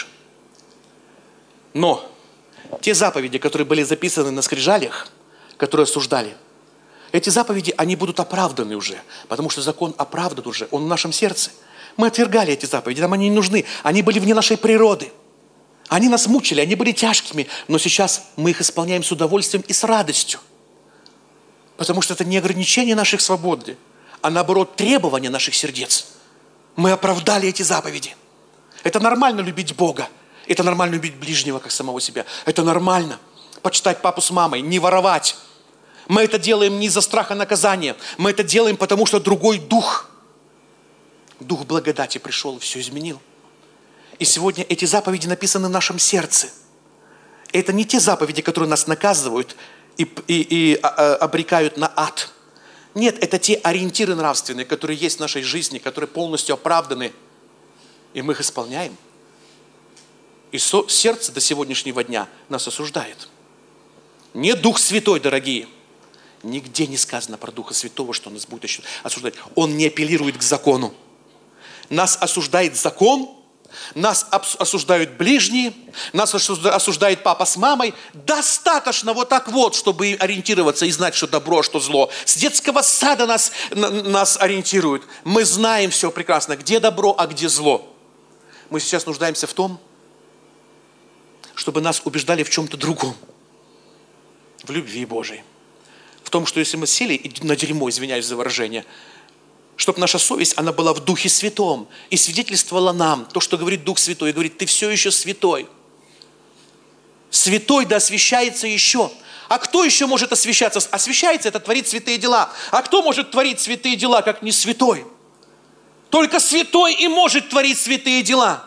Но те заповеди, которые были записаны на скрижалях, которые осуждали, эти заповеди, они будут оправданы уже, потому что закон оправдан уже, он в нашем сердце. Мы отвергали эти заповеди, нам они не нужны, они были вне нашей природы. Они нас мучили, они были тяжкими, но сейчас мы их исполняем с удовольствием и с радостью. Потому что это не ограничение наших свобод, а наоборот требования наших сердец. Мы оправдали эти заповеди. Это нормально любить Бога. Это нормально любить ближнего, как самого себя. Это нормально. Почитать папу с мамой, не воровать. Мы это делаем не из-за страха наказания. Мы это делаем, потому что другой дух, дух благодати пришел и все изменил. И сегодня эти заповеди написаны в нашем сердце. И это не те заповеди, которые нас наказывают и обрекают на ад. Нет, это те ориентиры нравственные, которые есть в нашей жизни, которые полностью оправданы. И мы их исполняем. И сердце до сегодняшнего дня нас осуждает. Не Дух Святой, дорогие. Нигде не сказано про Духа Святого, что нас будет осуждать. Он не апеллирует к закону. Нас осуждает закон, нас осуждают ближние, нас осуждает папа с мамой. Достаточно вот так вот, чтобы ориентироваться и знать, что добро, что зло. С детского сада нас ориентируют. Мы знаем все прекрасно, где добро, а где зло. Мы сейчас нуждаемся в том, чтобы нас убеждали в чем-то другом. В любви Божией. В том, что если мы сели на дерьмо, извиняюсь за выражение, чтобы наша совесть, она была в Духе Святом и свидетельствовала нам то, что говорит Дух Святой. И говорит: ты все еще святой. Святой да освящается еще. А кто еще может освящаться? Освящается — это творит святые дела. А кто может творить святые дела, как не святой? Только святой и может творить святые дела.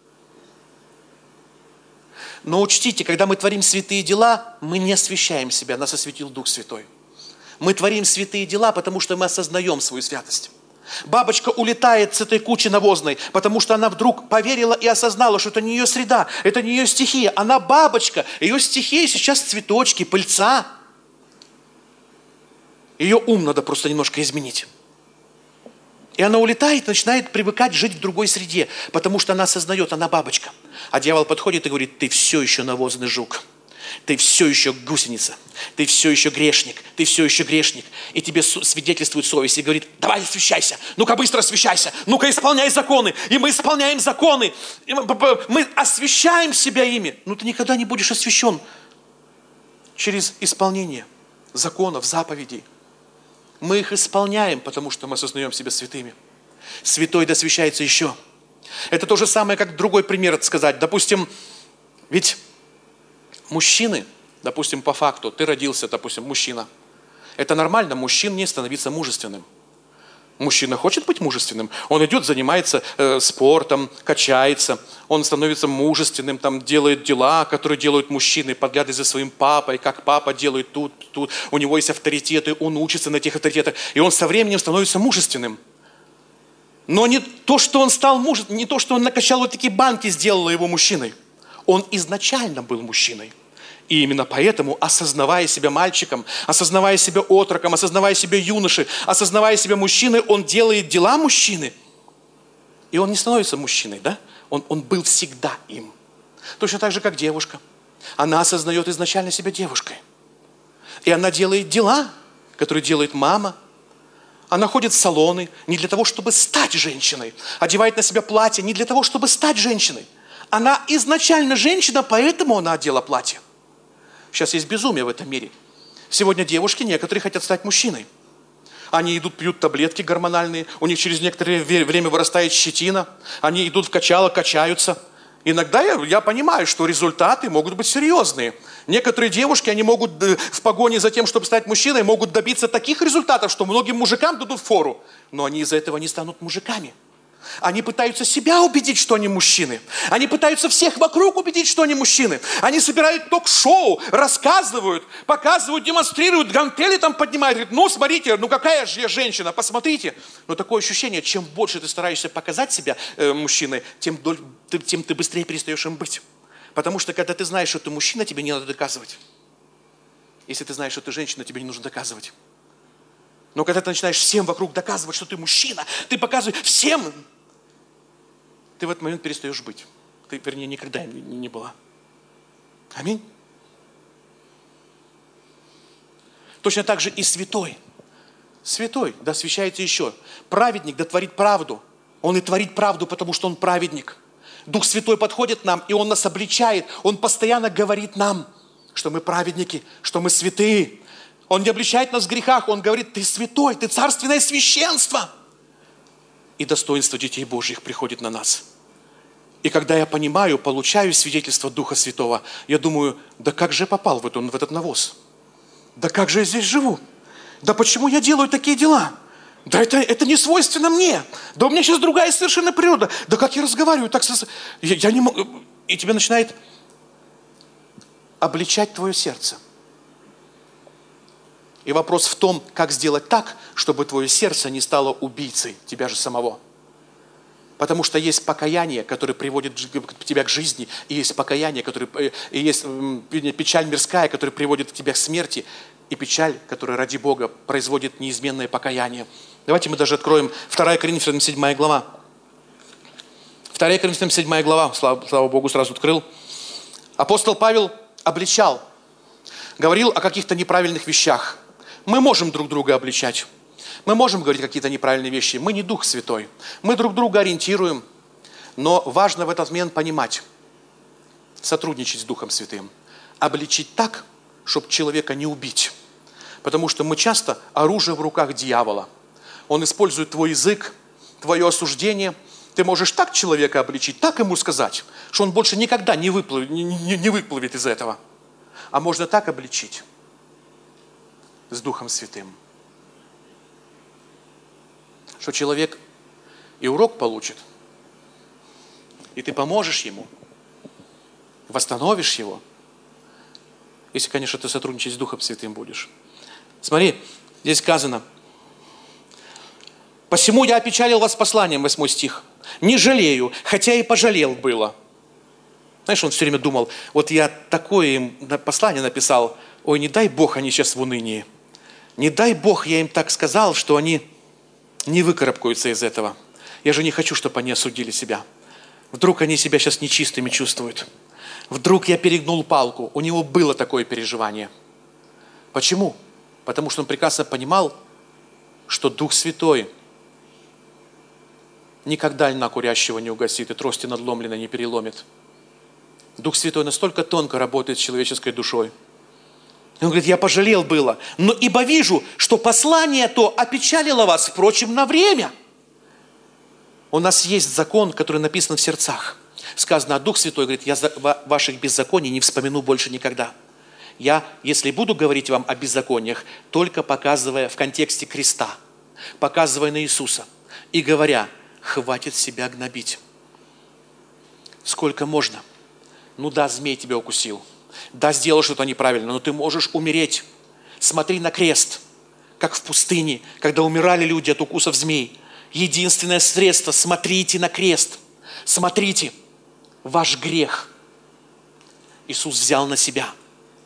Но учтите, когда мы творим святые дела, мы не освящаем себя, нас осветил Дух Святой. Мы творим святые дела, потому что мы осознаем свою святость. Бабочка улетает с этой кучи навозной, потому что она вдруг поверила и осознала, что это не ее среда, это не ее стихия. Она бабочка, ее стихия сейчас цветочки, пыльца. Ее ум надо просто немножко изменить. И она улетает, начинает привыкать жить в другой среде, потому что она осознает, она бабочка. А дьявол подходит и говорит: ты все еще навозный жук, ты все еще гусеница, ты все еще грешник, ты все еще грешник. И тебе свидетельствует совесть и говорит: давай освящайся, ну-ка быстро освящайся, ну-ка исполняй законы. И мы исполняем законы, мы освящаем себя ими. Но ты никогда не будешь освящен через исполнение законов, заповедей. Мы их исполняем, потому что мы осознаем себя святыми. Святой да освящается еще. Это то же самое, как другой пример сказать. Допустим, ведь мужчины, допустим, по факту, ты родился, допустим, мужчина. Это нормально, мужчине становиться мужественным. Мужчина хочет быть мужественным. Он идет, занимается спортом, качается. Он становится мужественным, там, делает дела, которые делают мужчины, подглядывает за своим папой, как папа делает тут. У него есть авторитеты, он учится на этих авторитетах. И он со временем становится мужественным. Но не то, что он стал мужественным, не то, что он накачал вот такие банки, сделало его мужчиной. Он изначально был мужчиной. И именно поэтому, осознавая себя мальчиком, осознавая себя отроком, осознавая себя юношей, осознавая себя мужчиной, он делает дела мужчины. И он не становится мужчиной, да? Он был всегда им. Точно так же, как девушка. Она осознает изначально себя девушкой. И она делает дела, которые делает мама. Она ходит в салоны не для того, чтобы стать женщиной. Одевает на себя платье не для того, чтобы стать женщиной. Она изначально женщина, поэтому она одела платье. Сейчас есть безумие в этом мире. Сегодня девушки некоторые хотят стать мужчиной. Они идут, пьют таблетки гормональные, у них через некоторое время вырастает щетина, они идут в качало, качаются. Иногда я понимаю, что результаты могут быть серьезные. Некоторые девушки, они могут в погоне за тем, чтобы стать мужчиной, могут добиться таких результатов, что многим мужикам дадут фору. Но они из-за этого не станут мужиками. Они пытаются себя убедить, что они мужчины. Они пытаются всех вокруг убедить, что они мужчины. Они собирают ток-шоу, рассказывают, показывают, демонстрируют, гантели там поднимают. Говорят, ну смотрите, ну какая же я женщина, посмотрите. Но такое ощущение, чем больше ты стараешься показать себя мужчиной, тем ты быстрее перестаешь им быть. Потому что когда ты знаешь, что ты мужчина, тебе не надо доказывать. Если ты знаешь, что ты женщина, тебе не нужно доказывать. Но когда ты начинаешь всем вокруг доказывать, что ты мужчина, ты показываешь всем, ты в этот момент перестаешь быть. Ты, вернее, никогда им не была. Аминь. Точно так же и святой. Святой, да освящается еще. Праведник, да творит правду. Он и творит правду, потому что он праведник. Дух Святой подходит к нам, и Он нас обличает. Он постоянно говорит нам, что мы праведники, что мы святые. Он не обличает нас в грехах, Он говорит, ты святой, ты царственное священство. И достоинство детей Божьих приходит на нас. И когда я понимаю, получаю свидетельство Духа Святого, я думаю, да как же я попал в этот навоз? Да как же я здесь живу? Да почему я делаю такие дела? Да это не свойственно мне. Да у меня сейчас другая совершенно природа. Да как я разговариваю? Так я не могу. И тебя начинает обличать твое сердце. И вопрос в том, как сделать так, чтобы твое сердце не стало убийцей тебя же самого. Потому что есть покаяние, которое приводит тебя к жизни, и есть покаяние, и есть печаль мирская, которая приводит тебя к смерти, и печаль, которая ради Бога производит неизменное покаяние. Давайте мы даже откроем 2 Коринфянам 7 глава. 2 Коринфянам 7 глава, слава Богу, сразу открыл. Апостол Павел обличал, говорил о каких-то неправильных вещах. Мы можем друг друга обличать. Мы можем говорить какие-то неправильные вещи. Мы не Дух Святой. Мы друг друга ориентируем. Но важно в этот момент понимать, сотрудничать с Духом Святым. Обличить так, чтобы человека не убить. Потому что мы часто оружие в руках дьявола. Он использует твой язык, твое осуждение. Ты можешь так человека обличить, так ему сказать, что он больше никогда не выплывет из этого. А можно так обличить с Духом Святым, что человек и урок получит, и ты поможешь ему, восстановишь его, если, конечно, ты сотрудничать с Духом Святым будешь. Смотри, здесь сказано, «Посему я опечалил вас посланием», 8 стих, «не жалею, хотя и пожалел было». Знаешь, он все время думал, вот я такое им послание написал, ой, не дай Бог, они сейчас в унынии. Не дай Бог, я им так сказал, что они не выкарабкаются из этого. Я же не хочу, чтобы они осудили себя. Вдруг они себя сейчас нечистыми чувствуют. Вдруг я перегнул палку. У него было такое переживание. Почему? Потому что он прекрасно понимал, что Дух Святой никогда льна курящего не угасит и трости надломленной не переломит. Дух Святой настолько тонко работает с человеческой душой. И он говорит, я пожалел было, но ибо вижу, что послание то опечалило вас, впрочем, на время. У нас есть закон, который написан в сердцах. Сказано, а Дух Святой говорит, я ваших беззаконий не вспомину больше никогда. Я, если буду говорить вам о беззакониях, только показывая в контексте креста, показывая на Иисуса и говоря, хватит себя гнобить. Сколько можно? Ну да, змей тебя укусил. Да, сделал что-то неправильно, но ты можешь умереть. Смотри на крест, как в пустыне, когда умирали люди от укусов змей. Единственное средство – смотрите на крест. Смотрите, ваш грех Иисус взял на себя.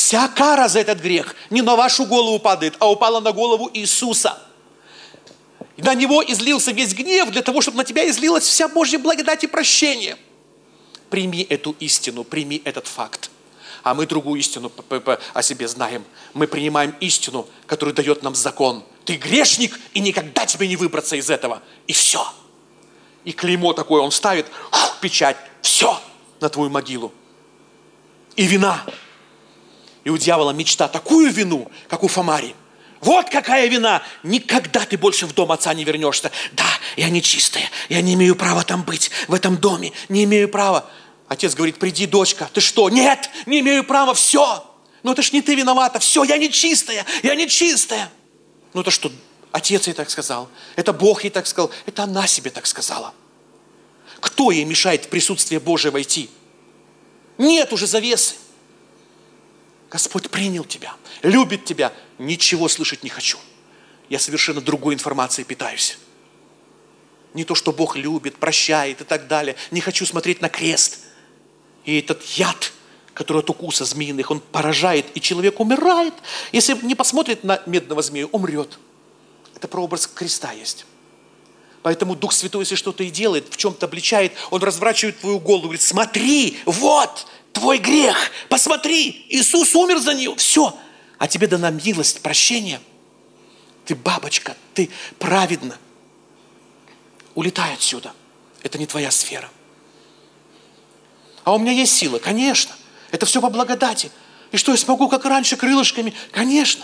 Вся кара за этот грех не на вашу голову падает, а упала на голову Иисуса. На Него излился весь гнев для того, чтобы на тебя излилась вся Божья благодать и прощение. Прими эту истину, прими этот факт. А мы другую истину о себе знаем. Мы принимаем истину, которую дает нам закон. Ты грешник, и никогда тебе не выбраться из этого. И все. И клеймо такое он ставит, печать, все на твою могилу. И вина. И у дьявола мечта такую вину, как у Фомари. Вот какая вина! Никогда ты больше в дом отца не вернешься. Да, я нечистая, я не имею права там быть, в этом доме, не имею права. Отец говорит, приди, дочка. Ты что? Нет, не имею права, все. Ну это ж не ты виновата, все, я нечистая, я нечистая. Ну это что, отец ей так сказал, это Бог ей так сказал, это она себе так сказала. Кто ей мешает в присутствие Божие войти? Нет уже завесы. Господь принял тебя, любит тебя. Ничего слышать не хочу. Я совершенно другой информацией питаюсь. Не то, что Бог любит, прощает и так далее. Не хочу смотреть на крест. И этот яд, который от укуса змеиных, он поражает, и человек умирает. Если не посмотрит на медного змею, умрет. Это прообраз креста есть. Поэтому Дух Святой, если что-то и делает, в чем-то обличает, он разворачивает твою голову, говорит, смотри, вот твой грех, посмотри, Иисус умер за нее, все. А тебе дана милость, прощение. Ты бабочка, ты праведна. Улетай отсюда. Это не твоя сфера. А у меня есть сила, конечно. Это все по благодати. И что, я смогу, как раньше, крылышками? Конечно.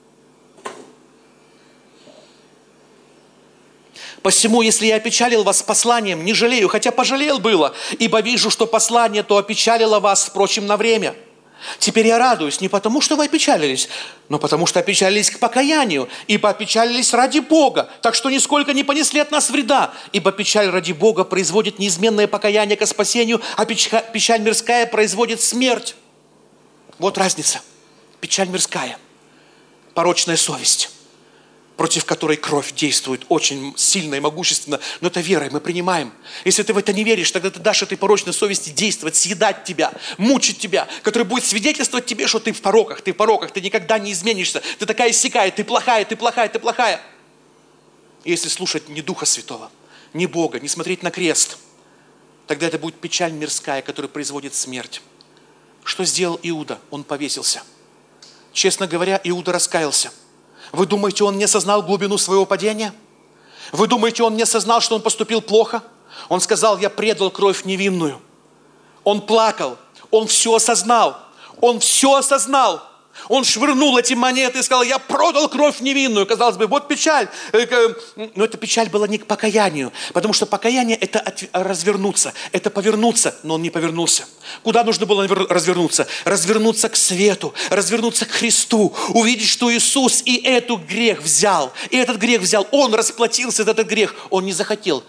Посему, если я опечалил вас посланием, не жалею, хотя пожалел было, ибо вижу, что послание то опечалило вас, впрочем, на время. Теперь я радуюсь не потому, что вы опечалились, но потому, что опечалились к покаянию, ибо опечалились ради Бога, так что нисколько не понесли от нас вреда, ибо печаль ради Бога производит неизменное покаяние ко спасению, а печаль мирская производит смерть. Вот разница. Печаль мирская, порочная совесть, против которой кровь действует очень сильно и могущественно, но это верой мы принимаем. Если ты в это не веришь, тогда ты дашь этой порочной совести действовать, съедать тебя, мучить тебя, который будет свидетельствовать тебе, что ты в пороках, ты никогда не изменишься, ты такая сякая, ты плохая, ты плохая, ты плохая. И если слушать не Духа Святого, не Бога, не смотреть на крест, тогда это будет печаль мирская, которая производит смерть. Что сделал Иуда? Он повесился. Честно говоря, Иуда раскаялся. Вы думаете, он не осознал глубину своего падения? Вы думаете, он не осознал, что он поступил плохо? Он сказал, я предал кровь невинную. Он плакал, он все осознал. Он все осознал. Он швырнул эти монеты и сказал, я продал кровь невинную. Казалось бы, вот печаль. Но эта печаль была не к покаянию. Потому что покаяние – это развернуться, это повернуться. Но он не повернулся. Куда нужно было развернуться? Развернуться к свету, развернуться к Христу. Увидеть, что Иисус и этот грех взял. И этот грех взял. Он расплатился за этот грех. Он не захотел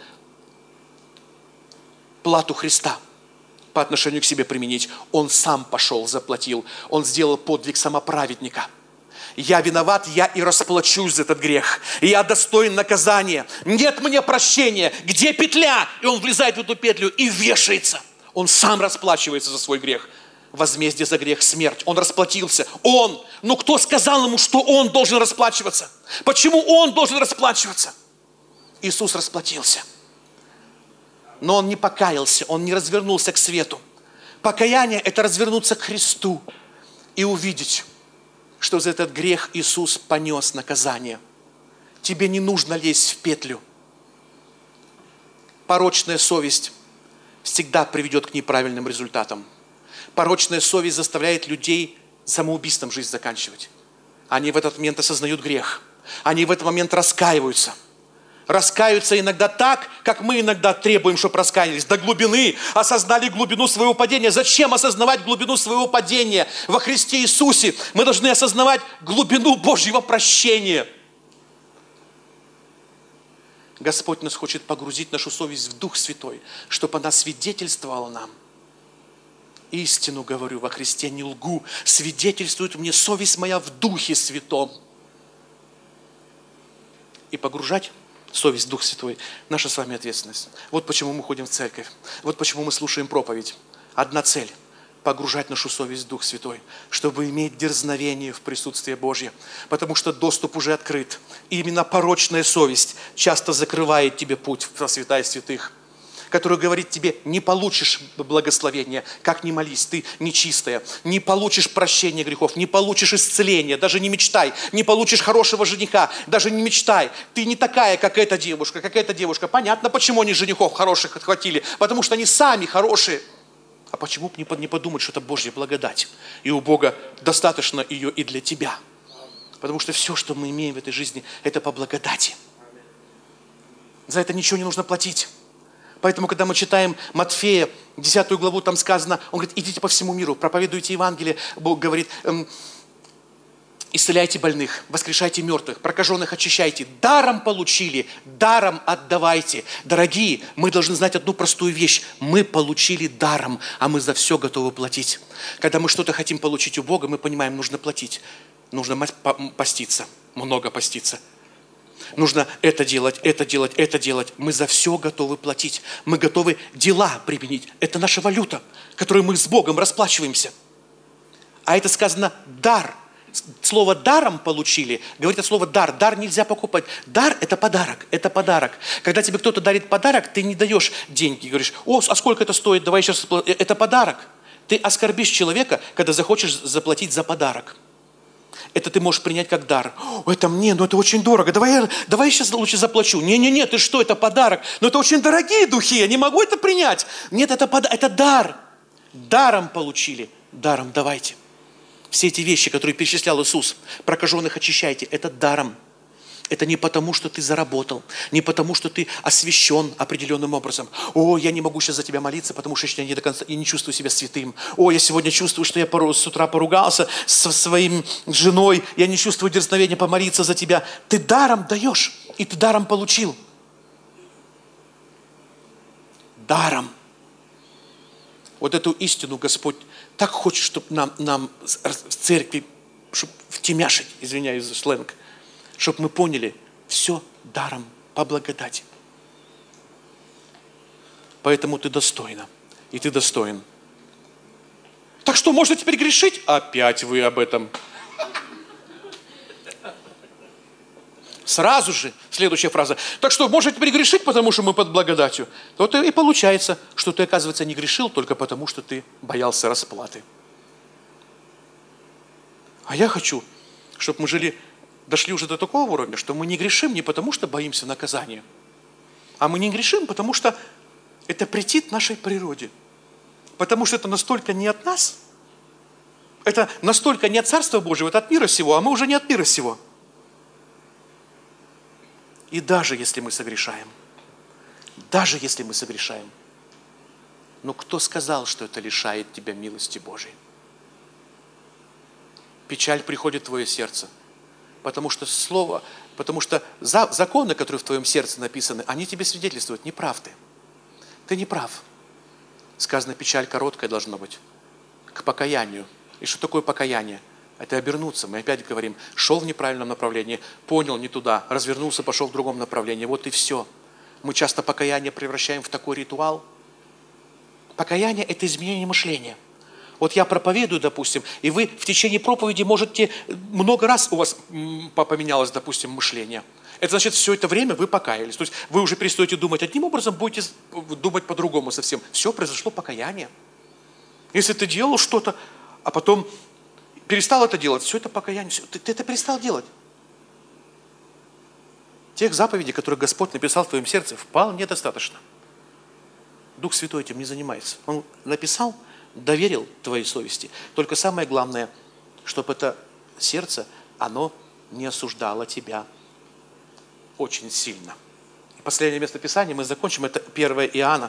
плату Христа по отношению к себе применить. Он сам пошел, заплатил. Он сделал подвиг самоправедника. Я виноват, я и расплачусь за этот грех. Я достоин наказания. Нет мне прощения. Где петля? И он влезает в эту петлю и вешается. Он сам расплачивается за свой грех. Возмездие за грех – смерть. Он расплатился. Он. Но кто сказал ему, что он должен расплачиваться? Почему он должен расплачиваться? Иисус расплатился. Но он не покаялся, он не развернулся к свету. Покаяние – это развернуться к Христу и увидеть, что за этот грех Иисус понес наказание. Тебе не нужно лезть в петлю. Порочная совесть всегда приведет к неправильным результатам. Порочная совесть заставляет людей самоубийством жизнь заканчивать. Они в этот момент осознают грех. Они в этот момент раскаиваются. Раскаются иногда так, как мы иногда требуем, чтобы раскаялись. До глубины, осознали глубину своего падения. Зачем осознавать глубину своего падения во Христе Иисусе? Мы должны осознавать глубину Божьего прощения. Господь нас хочет погрузить нашу совесть в Дух Святой, чтобы она свидетельствовала нам. Истину говорю во Христе, не лгу. Свидетельствует мне совесть моя в Духе Святом. И погружать совесть, Дух Святой – наша с вами ответственность. Вот почему мы ходим в церковь. Вот почему мы слушаем проповедь. Одна цель погружать нашу совесть в Дух Святой, чтобы иметь дерзновение в присутствии Божьем, потому что доступ уже открыт. И именно порочная совесть часто закрывает тебе путь во святая святых, который говорит тебе: не получишь благословения, как ни молись, ты нечистая, не получишь прощения грехов, не получишь исцеления, даже не мечтай, не получишь хорошего жениха, даже не мечтай, ты не такая, как эта девушка, Понятно, почему они женихов хороших отхватили, потому что они сами хорошие. А почему бы не подумать, что это Божья благодать, и у Бога достаточно ее и для тебя, потому что все, что мы имеем в этой жизни, это по благодати. За это ничего не нужно платить. Поэтому, когда мы читаем Матфея, 10 главу, там сказано, он говорит: идите по всему миру, проповедуйте Евангелие. Бог говорит: исцеляйте больных, воскрешайте мертвых, прокаженных очищайте. Даром получили, даром отдавайте. Дорогие, мы должны знать одну простую вещь. Мы получили даром, а мы за все готовы платить. Когда мы что-то хотим получить у Бога, мы понимаем, нужно платить. Нужно поститься, много поститься. Нужно это делать, это делать, это делать. Мы за все готовы платить. Мы готовы дела применить. Это наша валюта, которой мы с Богом расплачиваемся. А это сказано дар. Слово «даром» получили. Говорит это слово «дар». Дар нельзя покупать. Дар – это подарок. Это подарок. Когда тебе кто-то дарит подарок, ты не даешь деньги. Говоришь: о, а сколько это стоит? Давай сейчас. Это подарок. Ты оскорбишь человека, когда захочешь заплатить за подарок. Это ты можешь принять как дар. Это мне, это очень дорого. Давай я сейчас лучше заплачу. Не, ты что, это подарок. Это очень дорогие духи, я не могу это принять. Нет, это дар. Даром получили, даром давайте. Все эти вещи, которые перечислял Иисус, прокаженных очищайте, это даром. Это не потому, что ты заработал, не потому, что ты освящен определенным образом. О, я не могу сейчас за тебя молиться, потому что я не до конца, я не чувствую себя святым. О, я сегодня чувствую, что я с утра поругался со своим женой, я не чувствую дерзновения помолиться за тебя. Ты даром даешь, и ты даром получил. Даром. Вот эту истину Господь так хочет, чтобы нам в церкви, чтобы втемяшить, извиняюсь за сленг, чтобы мы поняли, все даром, по благодати. Поэтому ты достойна, и ты достоин. Так что, можно теперь грешить? Опять вы об этом. Сразу же следующая фраза. Так что, можно теперь грешить, потому что мы под благодатью? Вот и получается, что ты, оказывается, не грешил только потому, что ты боялся расплаты. А я хочу, чтобы мы дошли уже до такого уровня, что мы не грешим не потому, что боимся наказания, а мы не грешим, потому что это претит нашей природе. Потому что это настолько не от нас, это настолько не от Царства Божьего, это от мира сего, а мы уже не от мира сего. И даже если мы согрешаем, но кто сказал, что это лишает тебя милости Божией? Печаль приходит в твое сердце, потому что законы, которые в твоем сердце написаны, они тебе свидетельствуют: не прав ты. Ты не прав. Сказано, печаль короткая должна быть к покаянию. И что такое покаяние? Это обернуться. Мы опять говорим: шел в неправильном направлении, понял не туда, развернулся, пошел в другом направлении. Вот и все. Мы часто покаяние превращаем в такой ритуал. Покаяние – это изменение мышления. Вот я проповедую, допустим, и вы в течение проповеди можете, много раз у вас поменялось, допустим, мышление. Это значит, все это время вы покаялись. То есть вы уже перестаете думать одним образом, будете думать по-другому совсем. Все, произошло покаяние. Если ты делал что-то, а потом перестал это делать, все это покаяние, ты это перестал делать. Тех заповедей, которые Господь написал в твоем сердце, вполне достаточно. Дух Святой этим не занимается. Он написал, доверил твоей совести. Только самое главное, чтобы это сердце, оно не осуждало тебя очень сильно. И последнее место Писания, мы закончим, это 1 Иоанна.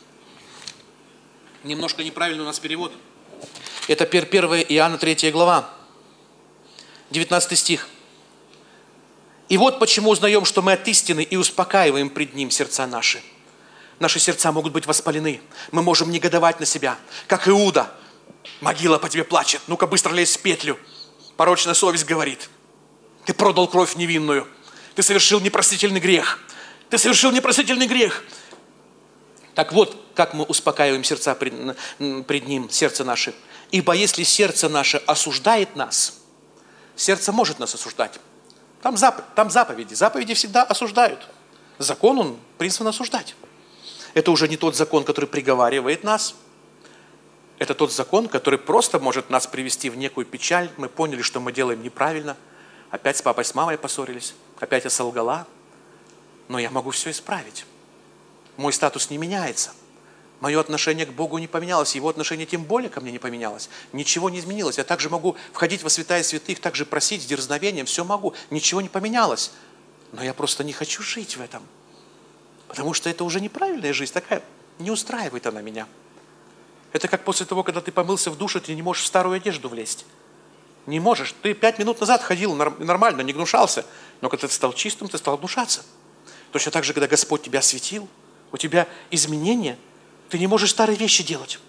Немножко неправильный у нас перевод. Это 1 Иоанна 3 глава, 19 стих. «И вот почему узнаем, что мы от истины и успокаиваем пред Ним сердца наши». Наши сердца могут быть воспалены. Мы можем негодовать на себя. Как Иуда. Могила по тебе плачет. Ну-ка быстро лезь в петлю. Порочная совесть говорит: ты продал кровь невинную. Ты совершил непростительный грех. Так вот, как мы успокаиваем сердца пред Ним, сердце наше. Ибо если сердце наше осуждает нас, сердце может нас осуждать. Там заповеди. Заповеди всегда осуждают. Закон, он призван осуждать. Это уже не тот закон, который приговаривает нас. Это тот закон, который просто может нас привести в некую печаль. Мы поняли, что мы делаем неправильно. Опять с папой, с мамой поссорились. Опять я солгала. Но я могу все исправить. Мой статус не меняется. Мое отношение к Богу не поменялось. Его отношение тем более ко мне не поменялось. Ничего не изменилось. Я также могу входить во святая святых, также просить с дерзновением. Все могу. Ничего не поменялось. Но я просто не хочу жить в этом. Потому что это уже неправильная жизнь. Такая, не устраивает она меня. Это как после того, когда ты помылся в душе, ты не можешь в старую одежду влезть. Не можешь. Ты 5 минут назад ходил нормально, не гнушался. Но когда ты стал чистым, ты стал гнушаться. Точно так же, когда Господь тебя осветил, у тебя изменения, ты не можешь старые вещи делать.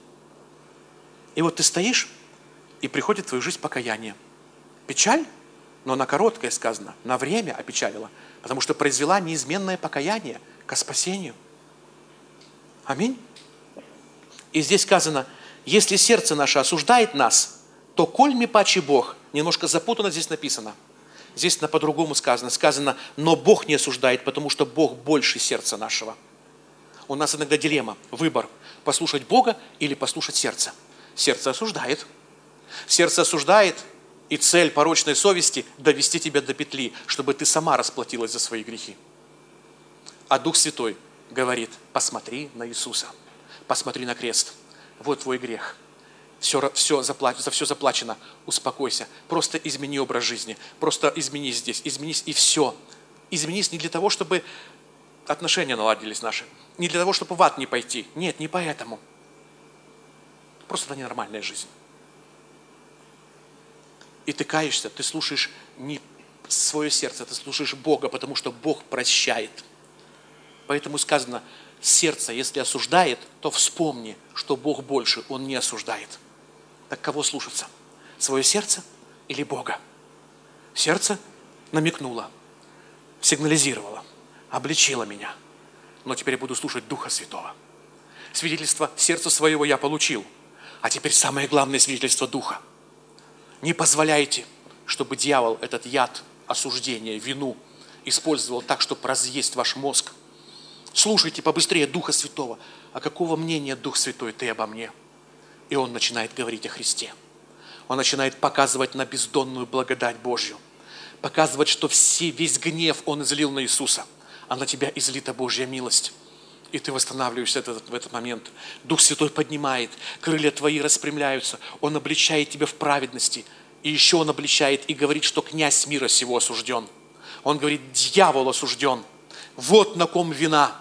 И вот ты стоишь, и приходит в твою жизнь покаяние. Печаль, но она короткая, сказано, на время опечалила, потому что произвела неизменное покаяние ко спасению. Аминь. И здесь сказано, если сердце наше осуждает нас, то коль ми паче Бог, немножко запутанно здесь написано. Здесь по-другому сказано. Сказано, но Бог не осуждает, потому что Бог больше сердца нашего. У нас иногда дилемма, выбор, послушать Бога или послушать сердце. Сердце осуждает. Сердце осуждает, и цель порочной совести – довести тебя до петли, чтобы ты сама расплатилась за свои грехи. А Дух Святой говорит, посмотри на Иисуса, посмотри на крест. Вот твой грех. За все заплачено. Успокойся. Просто измени образ жизни. Просто изменись здесь. Изменись и все. Изменись не для того, чтобы отношения наладились наши. Не для того, чтобы в ад не пойти. Нет, не поэтому. Просто это ненормальная жизнь. И ты каешься, ты слушаешь не свое сердце, ты слушаешь Бога, потому что Бог прощает. Поэтому сказано, сердце, если осуждает, то вспомни, что Бог больше, Он не осуждает. Так кого слушаться? Свое сердце или Бога? Сердце намекнуло, сигнализировало, обличило меня. Но теперь я буду слушать Духа Святого. Свидетельство сердца своего я получил. А теперь самое главное свидетельство Духа. Не позволяйте, чтобы дьявол этот яд осуждения, вину использовал так, чтобы разъесть ваш мозг. Слушайте побыстрее Духа Святого. А какого мнения Дух Святой ты обо мне? И он начинает говорить о Христе. Он начинает показывать на бездонную благодать Божью. Показывать, что весь гнев Он излил на Иисуса. А на тебя излита Божья милость. И ты восстанавливаешься в этот момент. Дух Святой поднимает, крылья твои распрямляются. Он обличает тебя в праведности. И еще Он обличает и говорит, что князь мира сего осужден. Он говорит, дьявол осужден. Вот на ком вина.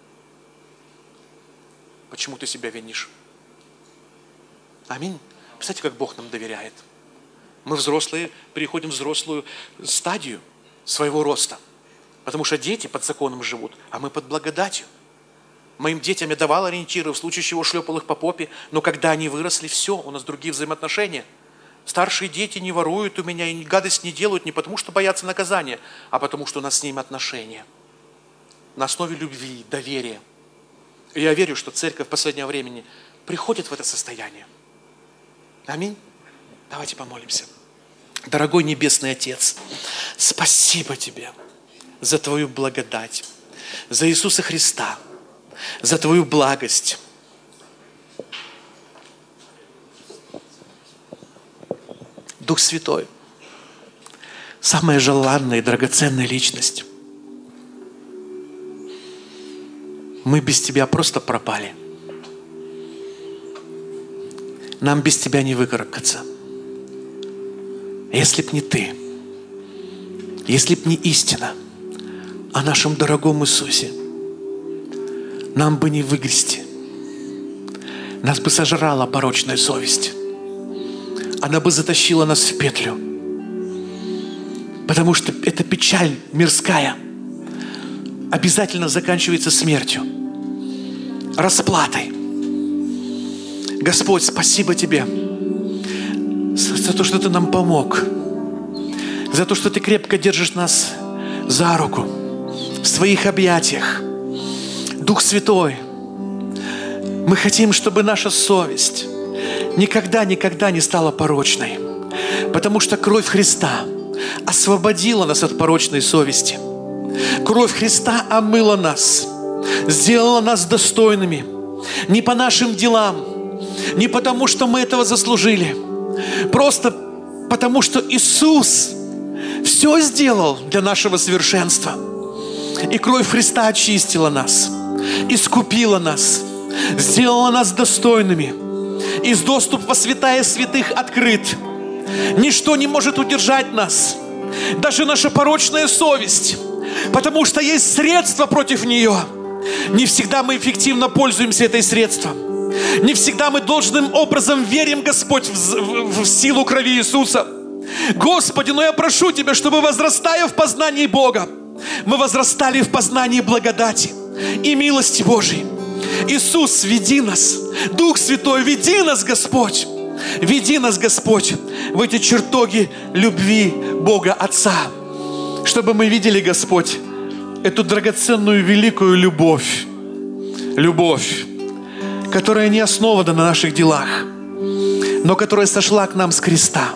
Почему ты себя винишь? Аминь. Представляете, как Бог нам доверяет. Мы взрослые, переходим в взрослую стадию своего роста. Потому что дети под законом живут, а мы под благодатью. Моим детям я давал ориентиры, в случае чего шлепал их по попе, но когда они выросли, все, у нас другие взаимоотношения. Старшие дети не воруют у меня и гадость не делают не потому, что боятся наказания, а потому, что у нас с ними отношения. На основе любви, доверия. И я верю, что церковь в последнее время приходит в это состояние. Аминь. Давайте помолимся. Дорогой Небесный Отец, спасибо Тебе за Твою благодать, за Иисуса Христа, за Твою благость. Дух Святой, самая желанная и драгоценная личность. Мы без Тебя просто пропали. Нам без Тебя не выкарабкаться. Если б не Ты, если б не истина о нашем дорогом Иисусе, нам бы не выгрести. Нас бы сожрала порочная совесть. Она бы затащила нас в петлю. Потому что эта печаль мирская обязательно заканчивается смертью, расплатой. Господь, спасибо Тебе за то, что Ты нам помог, за то, что Ты крепко держишь нас за руку в Своих объятиях. Дух Святой, Мы хотим, чтобы наша совесть никогда не стала порочной, потому что кровь Христа освободила нас от порочной совести. Кровь Христа омыла нас, сделала нас достойными, не по нашим делам, не потому, что мы этого заслужили, просто потому, что Иисус все сделал для нашего совершенства. И кровь Христа очистила нас, искупила нас, сделала нас достойными. И доступ во святая святых открыт. Ничто не может удержать нас, даже наша порочная совесть, потому что есть средство против нее. Не всегда мы эффективно пользуемся этой средством. Не всегда мы должным образом верим, Господь, в силу крови Иисуса. Господи, но я прошу Тебя, чтобы, возрастая в познании Бога, мы возрастали в познании благодати и милости Божьей. Иисус, веди нас. Дух Святой, веди нас, Господь. Веди нас, Господь, в эти чертоги любви Бога Отца, чтобы мы видели, Господь, эту драгоценную великую любовь. Любовь, которая не основана на наших делах, но которая сошла к нам с креста,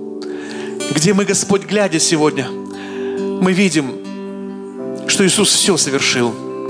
где мы, Господь, глядя сегодня, мы видим, что Иисус все совершил.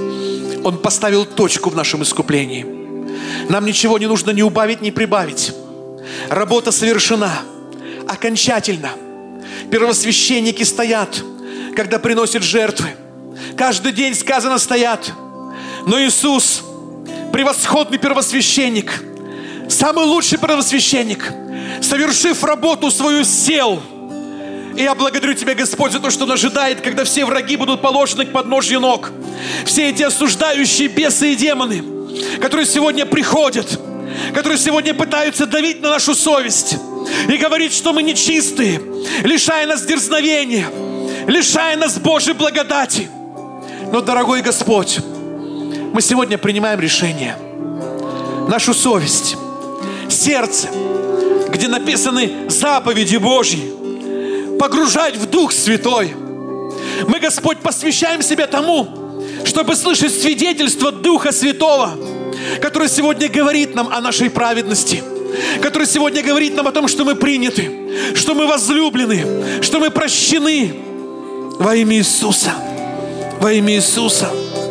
Он поставил точку в нашем искуплении. Нам ничего не нужно ни убавить, ни прибавить. Работа совершена окончательно. Первосвященники стоят, когда приносят жертвы. Каждый день, сказано, стоят. Но Иисус, превосходный первосвященник, самый лучший первосвященник, совершив работу свою, сел. И я благодарю Тебя, Господь, за то, что Он ожидает, когда все враги будут положены к подножью ног. Все эти осуждающие бесы и демоны, которые сегодня приходят, которые сегодня пытаются давить на нашу совесть и говорить, что мы нечистые, лишая нас дерзновения, лишая нас Божьей благодати. Но, дорогой Господь, мы сегодня принимаем решение. Нашу совесть, сердце, где написаны заповеди Божьи, погружать в Дух Святой. Мы, Господь, посвящаем себя тому, чтобы слышать свидетельство Духа Святого, который сегодня говорит нам о нашей праведности, который сегодня говорит нам о том, что мы приняты, что мы возлюблены, что мы прощены во имя Иисуса. Во имя Иисуса.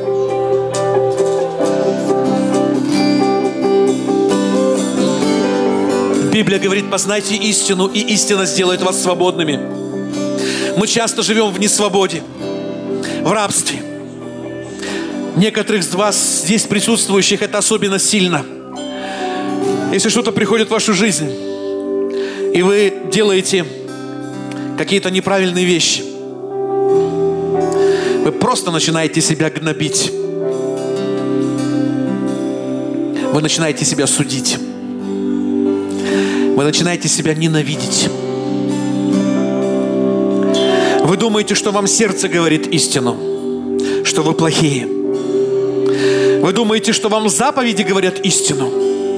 Библия говорит: познайте истину, и истина сделает вас свободными. Мы часто живем в несвободе, в рабстве. Некоторых из вас, здесь присутствующих, это особенно сильно. Если что-то приходит в вашу жизнь, и вы делаете какие-то неправильные вещи, вы просто начинаете себя гнобить. Вы начинаете себя судить. Вы начинаете себя ненавидеть. Вы думаете, что вам сердце говорит истину, что вы плохие. Вы думаете, что вам заповеди говорят истину.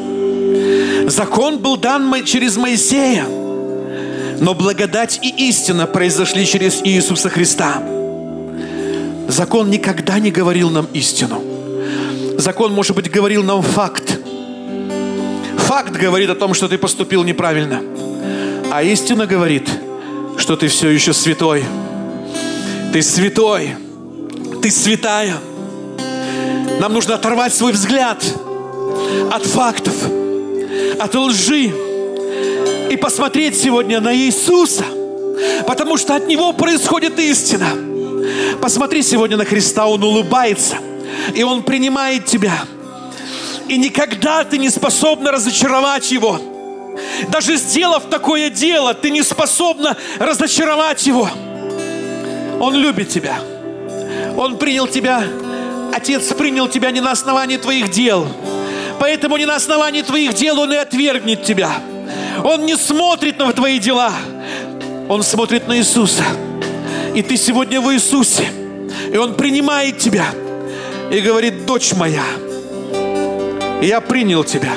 Закон был дан через Моисея, но благодать и истина произошли через Иисуса Христа. Закон никогда не говорил нам истину. Закон, может быть, говорил нам факт. Факт говорит о том, что ты поступил неправильно. А истина говорит, что ты все еще святой. Ты святой. Ты святая. Нам нужно оторвать свой взгляд от фактов, от лжи и посмотреть сегодня на Иисуса, потому что от Него происходит истина. Посмотри сегодня на Христа, Он улыбается, и Он принимает тебя. И никогда ты не способна разочаровать Его. Даже сделав такое дело, ты не способна разочаровать Его. Он любит тебя. Он принял тебя, Отец принял тебя не на основании твоих дел. Поэтому не на основании твоих дел Он и отвергнет тебя. Он не смотрит на твои дела. Он смотрит на Иисуса. И ты сегодня в Иисусе. И Он принимает тебя. И говорит: дочь моя, я принял тебя.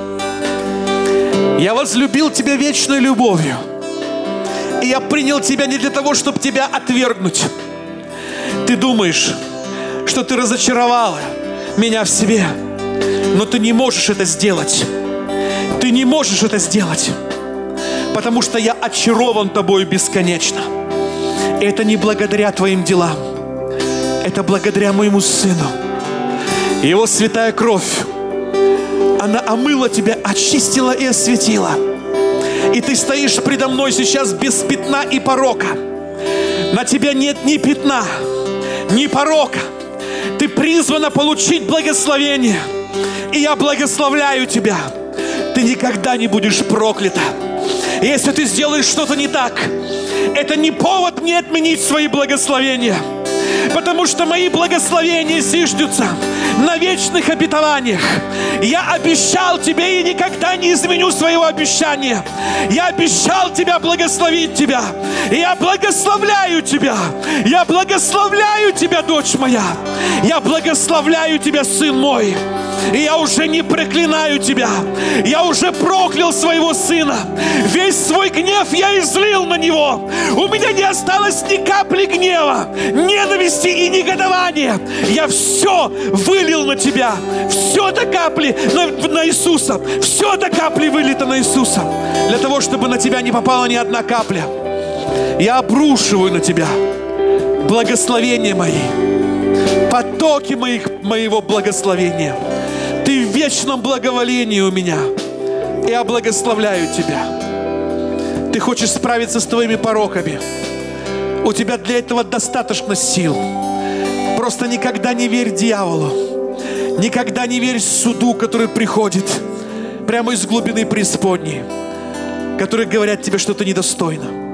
Я возлюбил тебя вечной любовью. И я принял тебя не для того, чтобы тебя отвергнуть. Ты думаешь, что ты разочаровала меня в себе. Но ты не можешь это сделать. Ты не можешь это сделать. Потому что я очарован тобою бесконечно. И это не благодаря твоим делам. Это благодаря моему Сыну. Его святая кровь, она омыла тебя, очистила и осветила. И ты стоишь предо мной сейчас без пятна и порока. На тебя нет ни пятна, ни порока. Ты призвана получить благословение. И я благословляю тебя. Ты никогда не будешь проклята. Если ты сделаешь что-то не так, это не повод мне отменить свои благословения. Потому что мои благословения зиждутся на вечных обетованиях. Я обещал тебе и никогда не изменю своего обещания. Я обещал тебя благословить тебя. И я благословляю тебя. Я благословляю тебя, дочь моя. Я благословляю тебя, сын мой. И я уже не проклинаю тебя. Я уже проклял своего сына. Весь свой гнев я излил на него. У меня не осталось ни капли гнева, ненависти и негодования. Я все вылил на тебя. Все до капли на Иисуса. Все до капли вылито на Иисуса. Для того, чтобы на тебя не попала ни одна капля. Я обрушиваю на тебя благословения мои. Потоки моего благословения. Ты в вечном благоволении у меня. Я благословляю тебя. Ты хочешь справиться с твоими пороками. У тебя для этого достаточно сил. Просто никогда не верь дьяволу. Никогда не верь суду, который приходит прямо из глубины преисподней, которые говорят тебе, что ты недостойна.